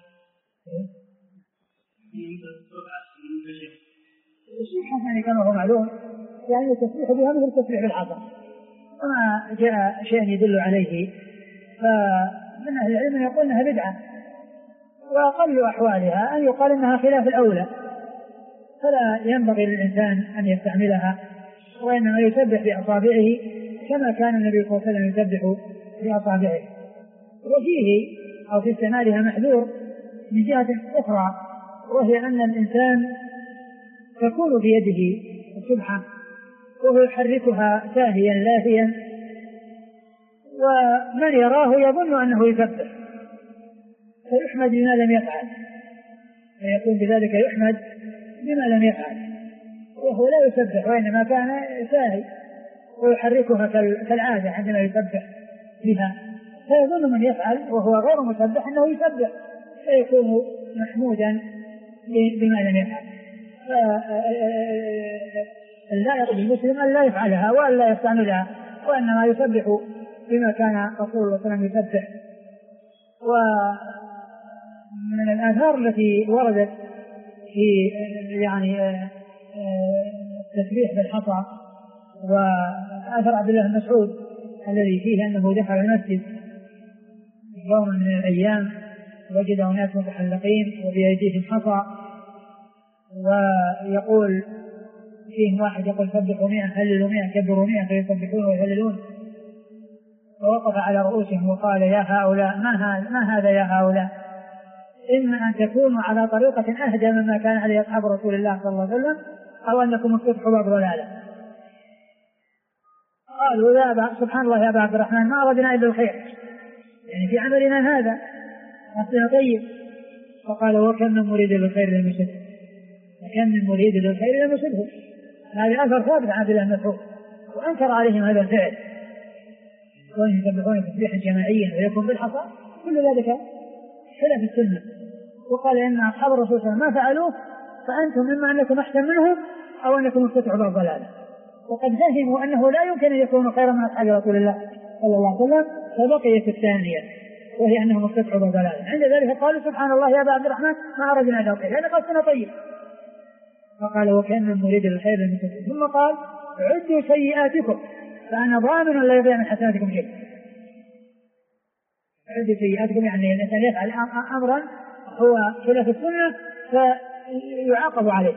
S2: التسبيح يعني كما هو معلوم يعني التسبيح بها مثل التسبيح بالحصى، وما جاء شيء يدل عليه فمن أهل العلم يقول أنها بدعة، وأقل أحوالها أن يقال أنها خلاف الأولى، فلا ينبغي للإنسان أن يستعملها، وإنما يسبح بأصابعه كما كان النبي صلى الله عليه وسلم يسبح بأصابعه. وفيه أو في استعمالها محذور من جهة أخرى، وهي أن الإنسان تكون بيده السبحة وهو يحركها ساهيا لاهيا، ومن يراه يظن أنه يسبح فيحمد بما لم يفعل، فيكون بذلك يحمد بما لم يفعل، وهو لا يسبح وإنما كان ساهي ويحركها كالعادة عندما يسبح بها، فيظن من يفعل وهو غير مسبح أنه يسبح فيكون محمودا بما لم يفعل. فاللائق بالمسلم أن لا يفعلها وأن لا يستعملها، وإنما يسبح بما كان رسول الله صلى الله عليه وسلم يسبح. ومن الآثار التي وردت في يعني التسبيح بالحصى وآثر عبد الله بن مسعود الذي فيه أنه دخل المسجد يوم من الأيام وجد أناس متحلقين وبأيديهم حصى، ويقول فيهم واحد يقول سبحوا 100 هللوا 100 كبروا 100 فيسبحون ويهللون، فوقف على رؤوسهم وقال يا هؤلاء ما هذا يا هؤلاء، إما أن تكونوا على طريقة أهدى مما كان عليه أصحاب رسول الله صلى الله عليه وسلم، أو أنكم افتتحوا باب ضلالة. قالوا سبحان الله يا أبا عبد الرحمن ما أردنا إلا الخير، يعني في عملنا هذا قصدنا طيب. فقال وكم من مريد للخير لم يصبه، وكم من مريد للخير لم يصبه. هذا أثر ثابت عن عبد الله بن مسعود، وأنكر عليهم هذا الفعل وهم يسبحون تسبيحا جماعيا ويكون بالحصى، كل ذلك خلاف السنة. وقال إن أصحاب الرسول صلى الله عليه وسلم ما فعلوه فأنتم مما أنكم أحسن منهم أو أنكم افتتحوا باب ضلالة. وقد فهموا أنه لا يمكن أن يكونوا خيرا من أصحاب رسول الله صلى الله عليه وسلم، فبقيت الثانية وهي أنهم افتتحوا باب ضلالة. عند ذلك قالوا سبحان الله يا أبا عبد الرحمن ما أردنا إلا الخير، لأن قصدنا طيب. فقال وكان من مريد الخير لم يصبه. ثم قال عدوا سيئاتكم فأنا ضامن لا يضيع من حسناتكم شيء. عدوا سيئاتكم يعني الإنسان يفعل أمرا هو خلاف السنة فيعاقب عليه،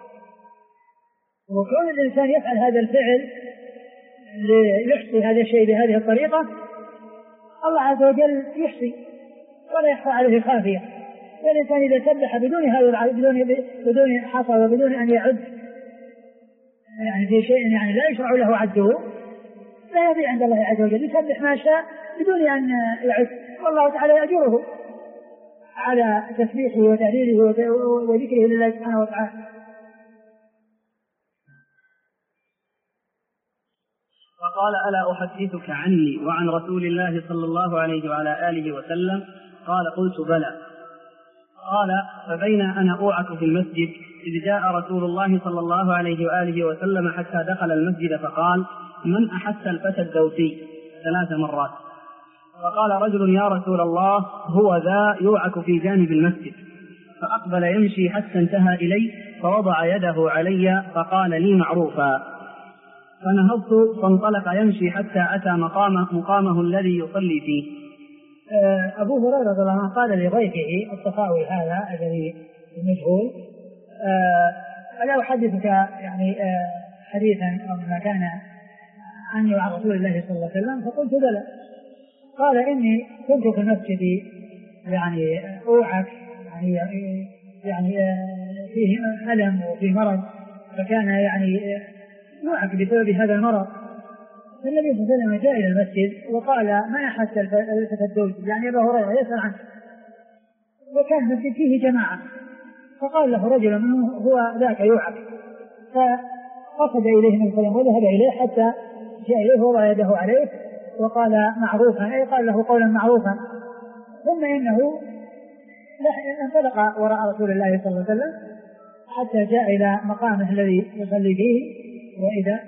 S2: وكون الإنسان يفعل هذا الفعل ليحصي هذا الشيء بهذه الطريقة الله عز وجل يحصي ولا يخفى عليه خافية. والإنسان إذا سبح بدون حصى وبدون أن يعد يعني في شيء يعني لا يشرع له عده لا يضيع عند الله عز وجل، يسبح ما شاء بدون أن يعد، والله تعالى يأجره على تسبيحه وتهليله وذكره لله سبحانه وتعالى.
S1: وقال ألا أحدثك عني وعن رسول الله صلى الله عليه وعلى آله وسلم؟ قال قلت بلى. قال فبين أنا أوعك في المسجد إذ جاء رسول الله صلى الله عليه وآله وسلم حتى دخل المسجد فقال من أحس الفتى الدوسي 3 مرات. فقال رجل يا رسول الله هو ذا يوعك في جانب المسجد. فأقبل يمشي حتى انتهى إلي فوضع يده علي فقال لي معروفا. فنهضت فانطلق يمشي حتى أتى مقامه الذي يصلي فيه.
S2: أبو هريرة رضي الله عنه قال لضيفه الطفاوي هذا الذي المجهول ألا أحدثك يعني حديثا أو ما كان عني وعن رسول الله صلى الله عليه وسلم؟ فقلت بلى. قال إني كنت في المسجد يعني أوعك يعني فيه ألم وفيه مرض، فكان يعني يوعك بسبب هذا المرض. فالنبي صلى الله عليه وسلم جاء إلى المسجد وقال ما أحس الفتى الدوسي يعني أبا هريرة يسأل عنه، وكان المسجد فيه جماعة، فقال له رجل منه هو ذاك يوعك، فقصد إليه النبي صلى الله عليه وسلم وذهب إليه حتى جاء إليه ووضع يده عليه وقال معروفا، أي قال له قولا معروفا. ثم إنه انطلق وراء رسول الله صلى الله عليه وسلم حتى جاء إلى مقامه الذي يصلي فيه وإذا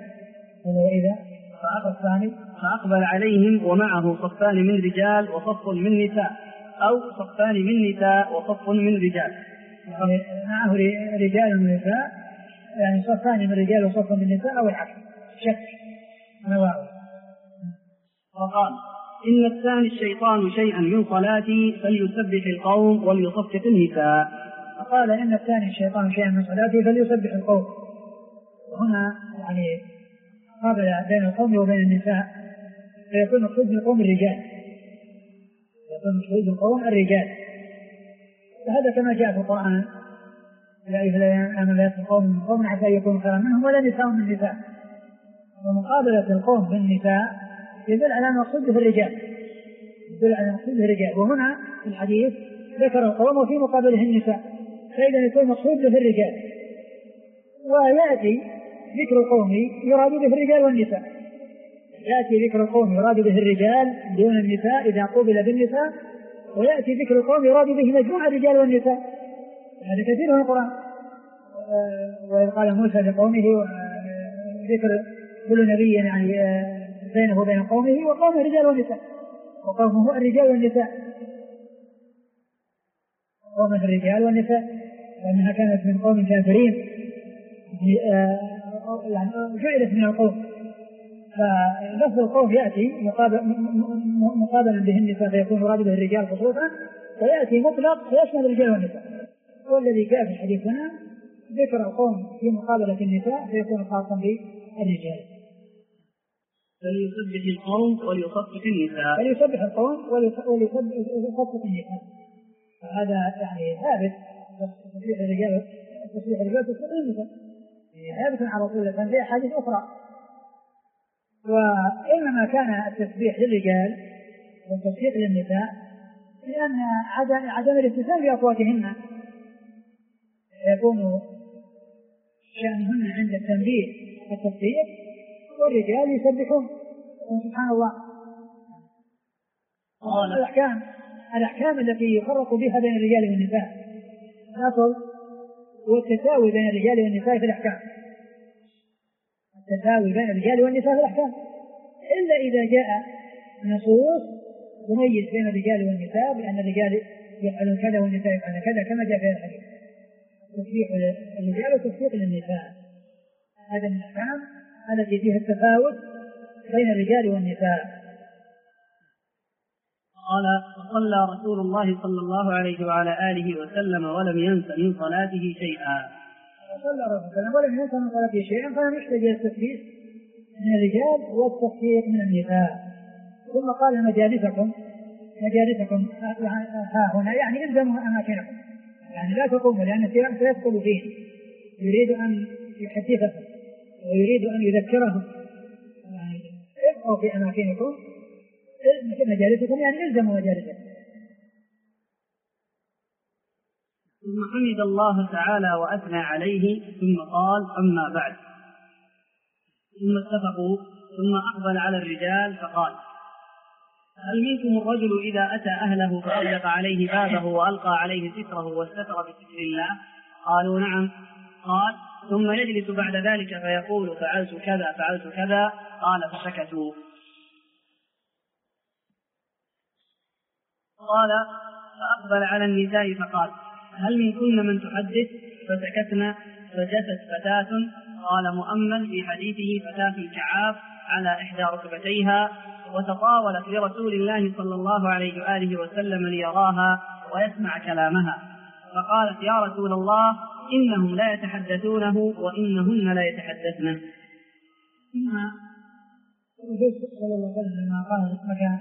S2: فأقبل عليهم ومعه صفان من رجال وصف من نساء
S1: أو صفان من نساء وصف من رجال.
S2: معه رجال ونساء، يعني صفان من رجال وصف من نساء أو العكس، شك نواوي.
S1: وقال إن الثاني الشيطان شيئا من صلاتي فليسبح القوم وليصفق النساء.
S2: فقال إن الثاني الشيطان شيئا من صلاتي فليسبح القوم. وهنا يعني قابل بين القوم وبين النساء، فيكون مقصود بالقوم الرجال، يكون مقصود بالقوم الرجال. فهذا كما جاء في القرآن: يا أيها الذين آمنوا لا يسخر قوم من قوم عسى أن يكونوا خيرا منهم ولا نساء من نساء. ومقابلة القوم بالنساء يدل على مقصود به الرجال، يدل على مقصود به الرجال. وهنا في الحديث ذكر القوم وفي مقابله النساء، فإذا يكون مقصود به الرجال. ويأتي ذكر القوم يراد به الرجال والنساء، يأتي ذكر القوم يراد به الرجال دون النساء إذا قوبل بالنساء، ويأتي ذكر القوم يراد به مجموع الرجال والنساء. هذا كثير من القرآن. وإذ قال موسى لقومه، ذكر كل نبي يعني بينه وبين قومه، وقومه الرجال والنساء، وقومه الرجال والنساء، قومه الرجال والنساء، لأنها كانت من قوم كافرين يعني جعلت من القوم. فلفظ القوم يأتي مقابلا به النساء فيكون مراد به الرجال خصوصا، ويأتي مطلق فيشمل الرجال والنساء. والذي جاء في الحديث هنا ذكر القوم في مقابلة النساء فيكون خاصا بالرجال.
S1: فليسبح القوم وليصفق النساء،
S2: فليسبح القوم وليصفق النساء. فهذا يعني ثابت، تسبيح الرجال تسبيح النساء ثابت على رسول الله في أحاديث أخرى. وإنما كان التسبيح للرجال والتسبيح للنساء لأن عدم الاتصال بأصواتهن يكون شأنهن عند التنبيه والتسبيح، والرجال يسبحون. سبحان الله. الأحكام التي يفرق بها بين الرجال والنساء الأصل هو التساوي بين الرجال والنساء في الأحكام، التساوي بين الرجال والنساء في الأحكام، إلا إذا جاء نصوص تميز بين الرجال والنساء بأن الرجال يفعلون كذا والنساء يفعلون كذا، كما جاء في الحديث: تسبيح الرجال وتسبيح للنساء. هذا من الأحكام التي فيها التفاوت بين الرجال والنساء.
S1: قال: وصلى رسول الله صلى الله عليه وعلى آله وسلم ولم ينس من صلاته شيئا.
S2: صلى الله عليه وسلم ولم ينس من صلاته شيئا، فلم يحتاج إلى التسبيح من الرجال والتصفيق من النساء. ثم قال: مجالسكم ها هنا، يعني الزموا أماكنكم، يعني لا تقوموا، لأن السياق سيدخل فيه، يريد أن يحدثهم ويريد أن يذكرهم، يعني ابقوا في أماكنكم مجالسكم، يعني الزموا مجالسكم.
S1: ثم حمد الله تعالى وأثنى عليه، ثم قال: أما بعد. ثم اتفقوا، ثم أقبل على الرجال فقال: هل منكم الرجل إذا أتى أهله فأغلق عليه بابه وألقى عليه ستره واستتر بستر الله؟ قالوا: نعم. قال: ثم يجلس بعد ذلك فيقول: فعلت كذا. قال: فسكتوا. قال: فأقبل على النساء فقال: هل منكن من تحدث؟ فسكتنا. فجثت فتاة، قال مؤمل في حديثه: فتاة كعاب على إحدى ركبتيها، وتطاولت لرسول الله صلى الله عليه وآله وسلم ليراها ويسمع كلامها، فقالت: يا رسول الله، إنهم لا يتحدثونه وإنهن لا يتحدثن.
S2: ثم صلى الله عليه وسلم لما قال مكان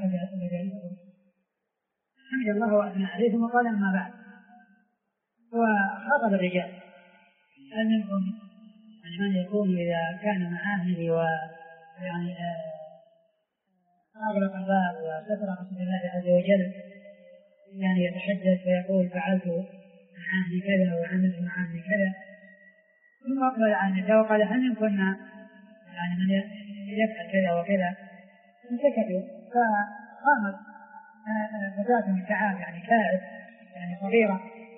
S2: حمد الله وأثنى عليه، ثم قال: أما بعد. وخاطب الرجال: هل منكم من يكون إذا كان مع أهله ويعني أغلق الباب وستر بسم الله عز وجل، يعني يتحدث ويقول: فعلت مع أهلي كذا وعملت مع أهلي كذا. ثم أقبل عن النساء وقال: هل منكن يعني من يفعل كذا وكذا؟ فسكتوا. فقامت فتاة كعاب، يعني كائد، يعني صغيرة،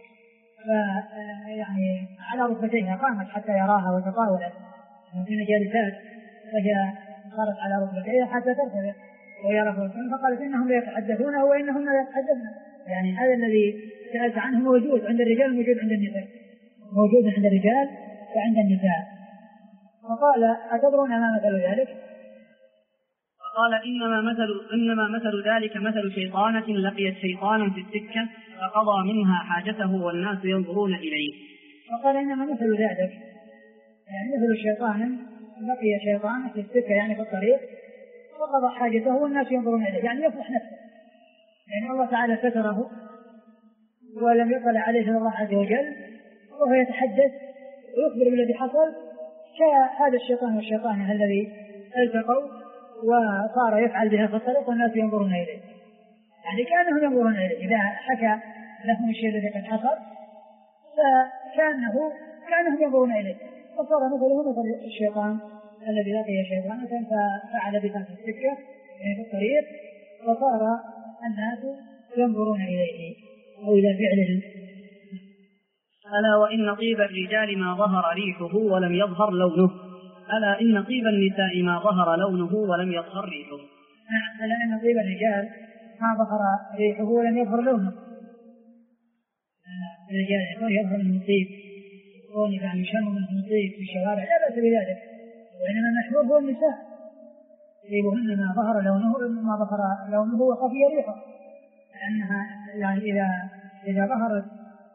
S2: يعني على ركبتيها قامت حتى يراها وتطاولت في مجالسات، فهي صارت على ركبتيها حتى ترتفع ويرى. فقالت: إنهم لا يتحدثون وإنهم لا يتحدثن. يعني هذا الذي سألت عنه موجود عند الرجال موجود عند النساء، موجود عند الرجال وعند النساء. فقال أتدرون ما مثل ذلك؟
S1: قال إنما مثل ذلك مثل شيطانة لقيت شيطانا في السكة فقضى منها حاجته والناس ينظرون إليه.
S2: فقال إنما مثل ذلك يعني مثل شيطان لقي شيطانا في السكة يعني في الطريق فقضى حاجته والناس ينظرون إليه، يعني يفرح نفسه، يعني الله تعالى ستره ولم يطلع عليه الله عز وجل وهو يتحدث ويخبر بالذي حصل كهذا الشيطان والشيطان الذي التقوا وصار يفعل بها في الطريق والناس ينظرون إليه، يعني كأنهم ينظرون إليه إذا حكى لهم الشيء الذي قد حصل كأنهم ينظرون إليه، فصار مثله مثل الشيطان الذي لقي شيطانا ففعل بها في السكة يعني في الطريق فصار الناس ينظرون إليه أو إلى فعله.
S1: ألا وإن طيب الرجال ما ظهر ريحه ولم يظهر لونه، ألا إن طيب النساء ما ظهر لونه ولم يظهر ريحه.
S2: ألا إن طيب الرجال ما ظهر ريحه ولم يظهر لونه. الرجال يكون يظهر من طيب يكون يعني يشم من طيب في الشوارع لا بأس بذلك، وإنما المحبوب هو النساء طيبهن ما ظهر لونه وخفي ريحه، لأنها يعني إذا ظهرت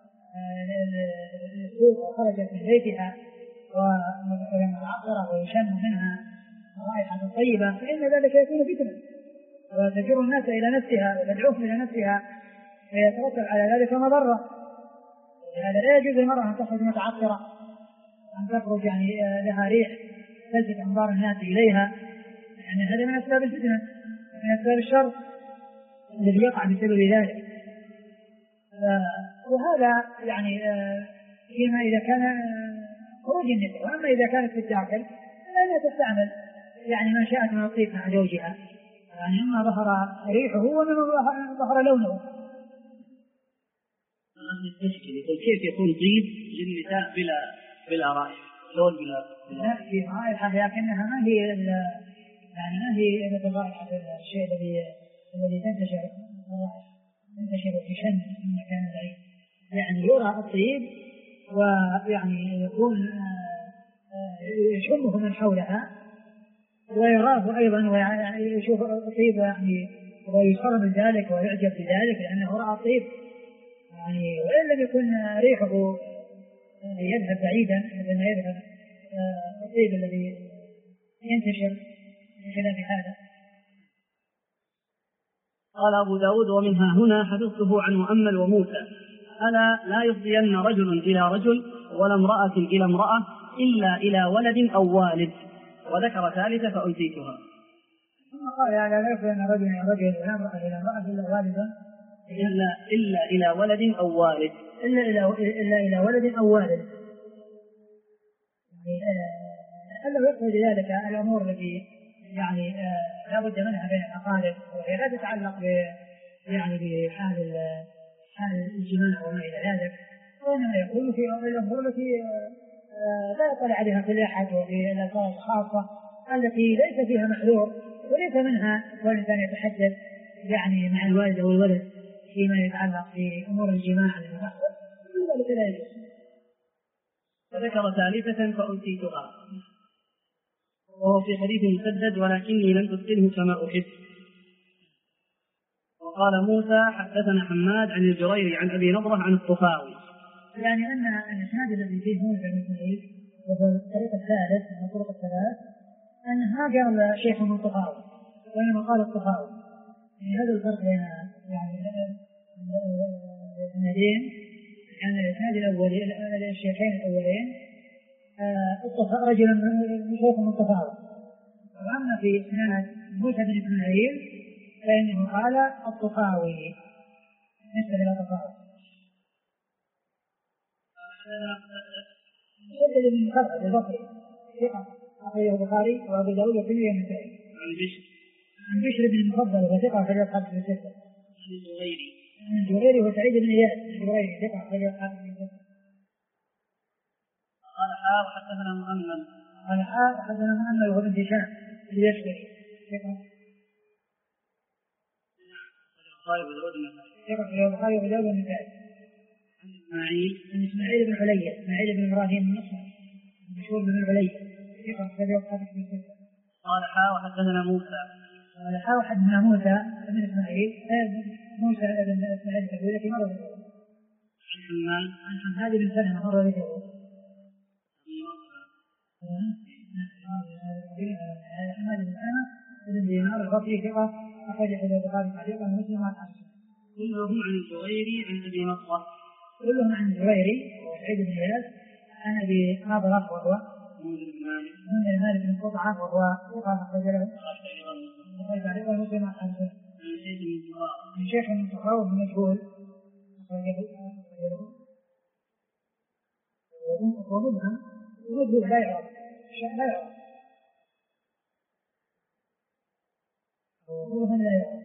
S2: السوق وخرجت من بيتها ومتعطرة ويشم منها رائحة طيبة فإن ذلك يكون فتنة وتجر الناس إلى نفسها وتدعوهم إلى نفسها فيترتب على ذلك مضرة. هذا لا يجوز المرأة أن تخرج متعطرة أن تخرج يعني لها ريح تلفت أنظار الناس إليها، يعني هذا من أسباب الفتنة من أسباب الشر الذي يقع بسبب ذلك. وهذا يعني فيما إذا كان خروج النساء، وأما إذا كانت في الداخل فإنها تستعمل يعني ما شاءت من الطيب مع زوجها، يعني إما ظهر ريحه ومما ظهر لونه.
S1: يقول كيف يكون طيب للنساء بلا رائحة لون
S2: لا في رائحة لكنها ما هي يعني ما هي مثل رائحة الشيء الذي تنتشر في شم من مكان بعيد، يعني يرى الطيب ويعني يكون يشمه من حولها ويراه أيضا ويشوف الطيب يعني ويسر من ذلك ويعجب بذلك لأنه رأى الطيب يعني، وإن لم يكن ريحه يذهب بعيدا لما يذهب الطيب الذي ينتشر من خلال هذا.
S1: قال أبو داود ومنها هنا حفظته عن مؤمل وموسى ألا لا يفضين رجل إلى رجل ولا امرأة إلى امرأة إلا إلى ولد أو والد، وذكر ثالثة فأنسيتها.
S2: ثم قال لا يفضين رجل إلى رجل ولا امرأة إلى امرأة إلا والدا
S1: إلا إلى ولد أو والد
S2: إلا إلى ولد أو والد، ألا يقصد ذلك الأمور التي يعني لا بد منها بين الأقارب وهي لا تتعلق يعني بحال الجماع وما إلى ذلك، وإنما يكون في الأمور التي لا يطلع عليها كل أحد وفي الألفاظ الخاصة التي ليس فيها محذور وليس منها والإنسان يتحدث يعني مع الوالد أو الولد فيما يتعلق بأمور الجماع التي تحصل ذلك لا يجوز.
S1: وذكر ثالثة فأنسيتها وهو في حديث مسدد ولكني لم تتقنه كما أحب. وقال موسى حدثنا حماد عن الجريري عن أبي نضرة عن الطفاوي،
S2: يعني أن الإسناد الذي فيه موسى بن إسماعيل وهو الطريق الثالث من الطرق الثلاث أنها قال شيخ من الطفاوي وإنما قال الطفاوي، يعني هذا الفرق بين يعني الإسنادين كان الإسناد الأولي الشيخين الأولين رجل شيخ من الطفاوي، وأما في إسناد موسى بن إسماعيل فإنه قال الطفاوي نسبة إلى الطفاوي. مسدد بن مخضر البصري ثقة أخرجه البخاري وأبو داود والترمذي والنسائي. عن بشر بن المفضل وثقة أخرجه أصحاب الستة. عن الجريري وسعيد بن إياس الجريري ثقة أخرجه أصحاب الستة.
S1: قال حدثنا مؤمل
S2: حدثنا مؤمل وهو بن هشام اليشكري ثقة ثقة البخاري وأبو داود والنسائي. عن إسماعيل بن عليا، إسماعيل بن إبراهيم النصري المشهور بن عليا ثقة أخرجه البخاري في الستة.
S1: قال وحدثنا موسى.
S2: قال وحدثنا موسى بن إسماعيل موسى بن إسماعيل الكبير مرة عن حماد بن سلمة مرة ذكره. حماد بن سلمة بن دينار البصري ثقة أخرجه البخاري تعليقا ومسلم عن عائشة.
S1: كلهم عن الزبيري عن أبي نصرة.
S2: كلهم عن الزبيري وسعيد بن هلال عن أبي نضرة وهو من مالك بن قطعة وهو ثقة أخرجه البخاري تعليقا ومسلم عن عائشة. من شيخ المنتخب مجهول ومبهم ومجهول لا يعرف لا يعرف ومبهم لا يعرف.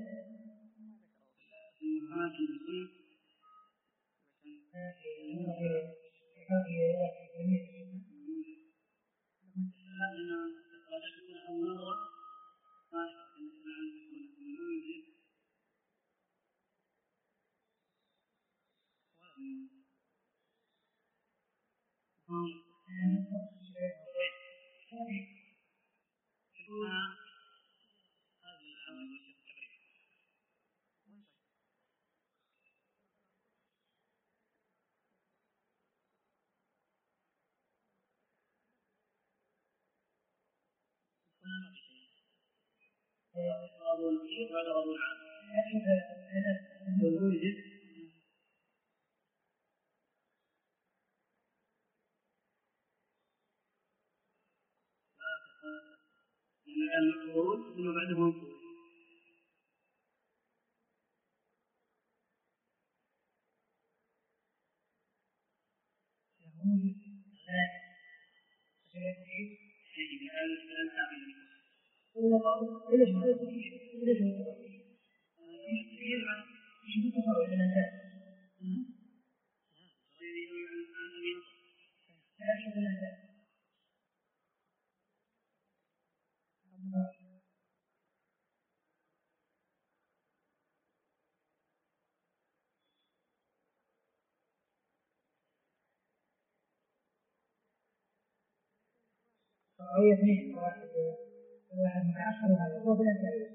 S2: أو اثنين واحد متأخر وهذا هو بلا تعريف.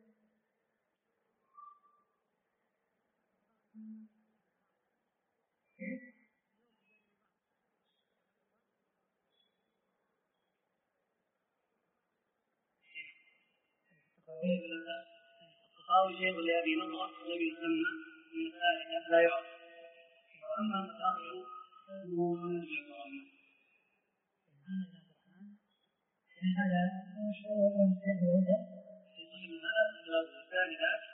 S1: أو شيء لأبي نضرة لم يسمى من ذلك لا يعرف. وأما المتأخر فهو من الجبران.
S2: هذا مشروع مستهل
S1: في صحيح هذا الثاني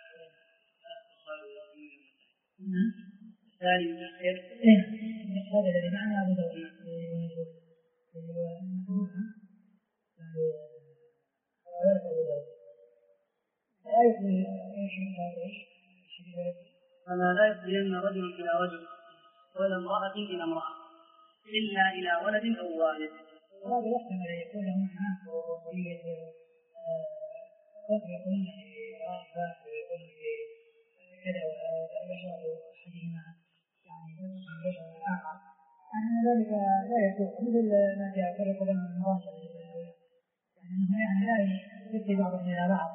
S1: الثاني
S2: متأخر هذا الذي معنى أبو داود
S1: فما لا يصلين رجل إلى رجل ولا امرأة إلى امرأة إلا إلى ولد أو والد.
S2: وهذا يحتمل أن يكون هناك وصية قد يكون رغبة ويكون كذا ويشرب أحدهما يعني يصبح البشر الآخر يعني ذلك لا يكون مثل ما جاء فرق بين المراجع يعني أنه يعني لا يدي بعضهم إلى بعض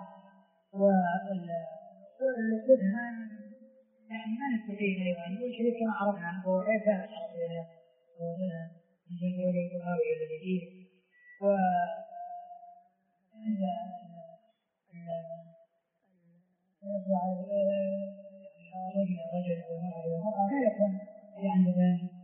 S2: والسدها يعني ما نستطيع أيضا والشريك كما عرفنا هو غير ثابت على من جهة ولي البخاري الذي فيه وعند رجل والمرأة لا يكون يعني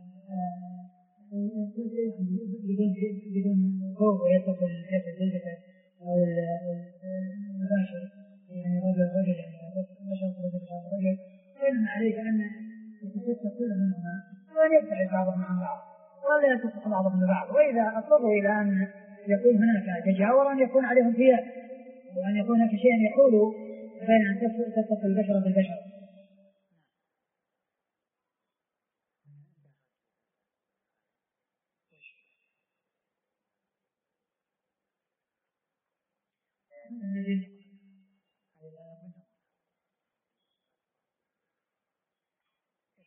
S2: بدون فوق يتصل الجسد أو المباشر يعني رجل يعني رجل وإنما عليك أن يتشتت كل منهما وأن يبتعد بعضهم عن بعض ولا يتصل بعضهم ببعض. وإذا أصروا إلى أن يكون هناك تجاور أن يكون عليهم ثياب وأن يكون هناك شيء يحول بين أن تتصل البشرة بالبشر.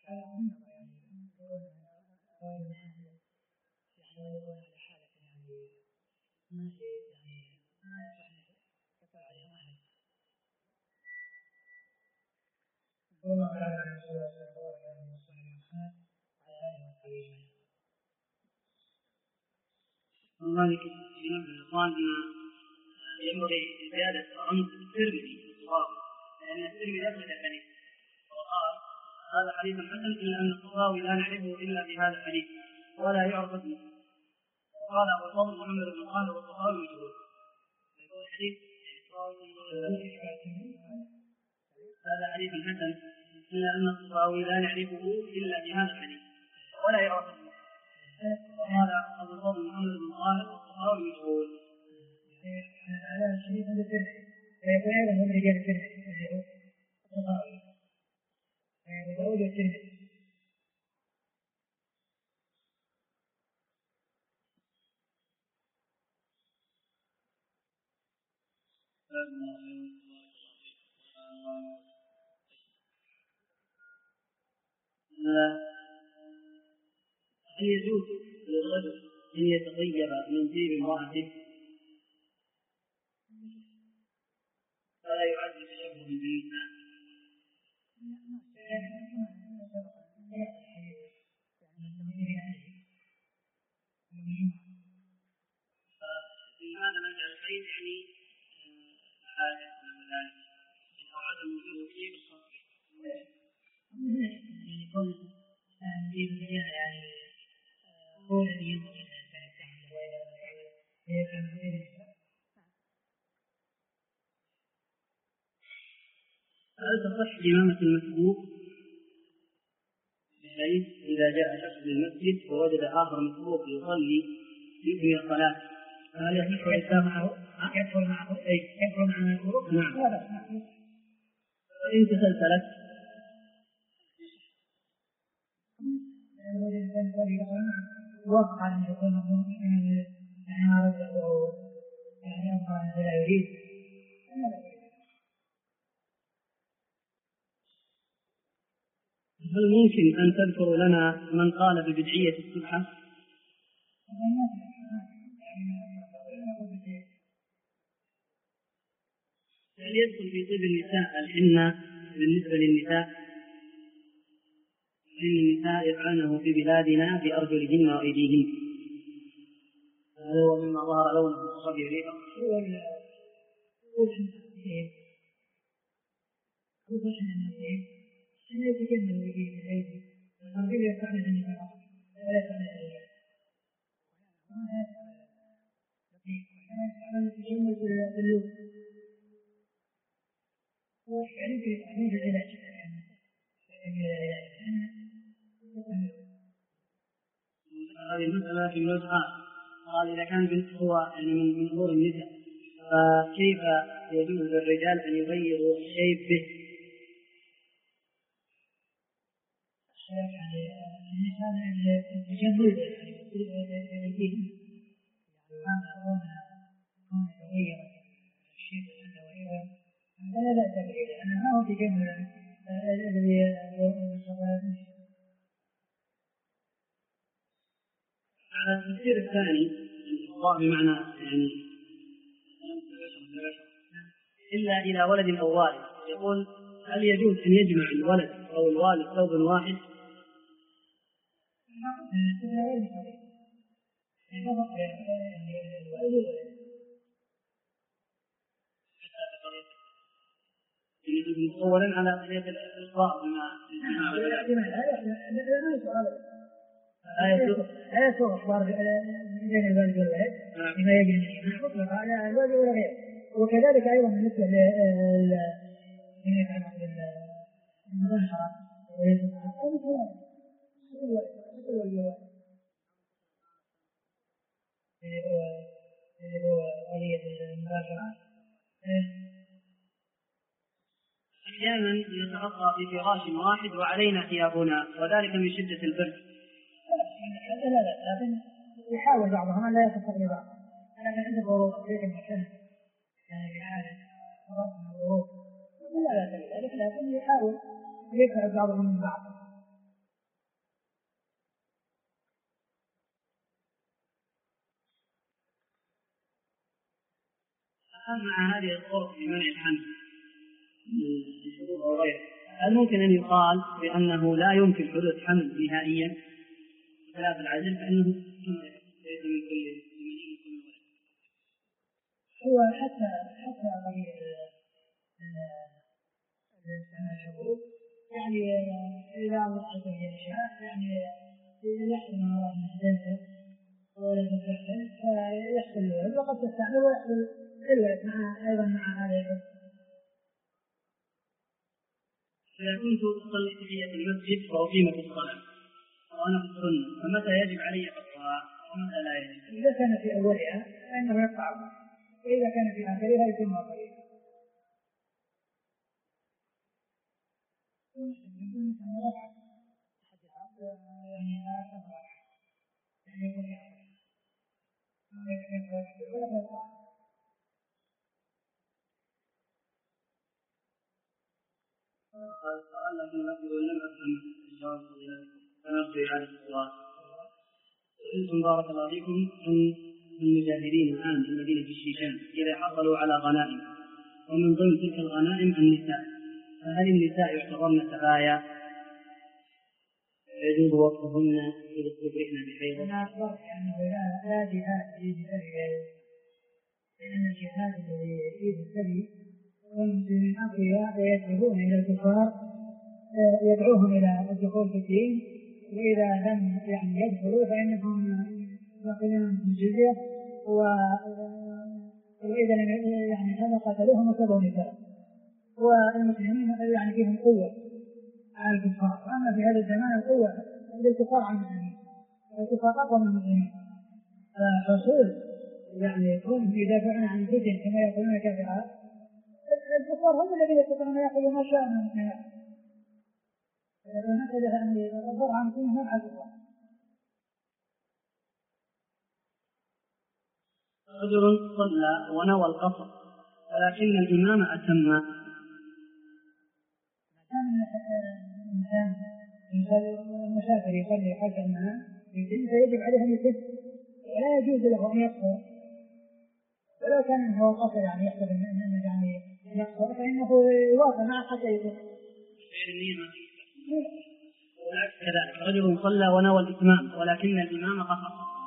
S1: وذلك قال ينبغي زيادة رمز الترمذي في الصواب لأن الترمذي أخرج الحديث وقال هذا حديث حسن إلا أن الطحاوي لا نعرفه إلا بهذا الحديث ولا يعرف اسمه. وقال أبو الفضل محمد بن خالد والطحاوي مجهول. يقول الحديث هذا حديث حسن إلا أن الطحاوي لا نعرفه إلا بهذا الحديث ولا يعرف اسمه. وقال أبو الفضل محمد بن خالد والطحاوي مجهول.
S2: هذا شيء من الترمذي ويكون أيضا من رجال الترمذي وداود الترمذي.
S1: هل يجوز للرجل أن يتطيب من طيب امرأته فلا يعد تشبه بالنساء؟ لماذا نجعل الحديث يعني حاجة من ذلك أو عدم وجود شيء بالصرف؟ هل تصح إمامة المسبوق بحيث إذا جاء شخص للمسجد ووجد آخر مسبوق يصلي يبني الصلاة هل يصح الإسلام معه؟
S2: يدخل معه أي يدخل مع المسبوق؟
S1: نعم. فإن تسلسلت
S2: وقع أن يكون عارض أو يعني أبقى لا يريد.
S1: هل ممكن أن تذكر لنا من قال ببدعية السبحة؟ هل يدخل في طب النساء الحنة بالنسبة للنساء؟ إن النساء يفعلنه في بلادنا بأرجلهن وأيديهن. هذا هو مما ظهر لونه الصبي ريحه.
S2: أن يتجمل وجيه الأيدي والأرجل يفعلها النساء ولا يفعلها الرجال. هذا يتجمل باللغة ويعني في العلاج
S1: هذه المسألة في الوجهة قال إذا كان هو يعني من أمور النساء فكيف يجوز للرجال أن يغيروا الشيء به؟
S2: يعني الإنسان يتجمل بأيديهم كون يغير الشيء عنده وإذا لا بأس به لأنه ما هو تجمل الذي
S1: على التفسير الثاني الله بمعنى يعني إلا إلى ولد أو والد يقول هل يجوز أن يجمع الولد أو الوالد ثوب واحد؟ أولا على طريقة الإصرار بما
S2: لا يسوء إخبار بين الوالد والولد بما يجري مطلقا على الوالد ولا غيره. وكذلك أيضا بالنسبة للمظاهرة
S1: أحيانا نتغطى في فراش واحد وعلينا ثيابنا وذلك من شدة البرد.
S2: لا لكن يحاول بعضهم أن لا يتصل ببعض لكن عنده ظروف في المكان يعني بحالة ظروف لا ذلك لكن يحاول يبعد بعضهم من بعض
S1: مع هذه الطرق في منع الحمل وغيره، هل ممكن أن يقال بأنه لا يمكن حدوث حمل نهائيا خلاف العزل فإنه ليس من كل مني كل ولد؟
S2: هو حتى الشهور يعني إذا الله عز وجل شاء يعني يحصل مرض من ولا تتحمل فيحصل الولد وقد تستعمل ويحصل الولد أيضا مع هذا الولد.
S1: إذا كنت أصلي تحية المسجد وأقيم في الصلاة وأنا في السنة فمتى يجب علي قصرها ومتى لا يجب؟
S2: إذا كان في أولها فإنه يقطع، وإذا كان في آخرها يتم قليلا.
S1: قال لكن لم أفهم الجواب فنرجو إعادة السؤال. سئلتم بارك الله فيكم عن المجاهدين الآن في مدينة الشيشان إذا حصلوا على غنائم ومن ضمن تلك الغنائم النساء، فهل النساء يعتبرن سبايا يجوز وقفهن إذا استبرئن بحيض؟
S2: أنا أخبرت أنه لا جهاد في سبيل، لأن الجهاد الذي في سبيل والمسلمين أقوياء ويدعوون إلى الكفار يدعوهم إلى الدخول في الدين، وإذا لم يعني يدخلوا فإنهم يأخذون الجزية وإذا لم يعني هذا قتلوهم وكذبوا نساء، والمسلمين يعني فيهم قوة على الكفار. أما في هذا الزمان القوة للكفار عن المسلمين، الكفار أقوى من المسلمين. الرسول يعني يكون يدافعون عن الفتن كما يقولون كافرات، الكفار هم الذين يستطيعون أن يأخذوا ما شاء من المسلمين. فنحن أن الكفار عن المسلمين هم على الكفار.
S1: رجل صلى ونوى القصر ولكن الإمام أتم.
S2: الإنسان المسافر يصلي خلف الإمام فيجب عليه أن يسد، ولا يجوز له أن يقصر، ولو كان هو قصر يعني يحسب أنه يعني يقصر فإنه يوافق معه حتى يسد.
S1: كذلك رجل صلى ونوى الإتمام ولكن الإمام قصر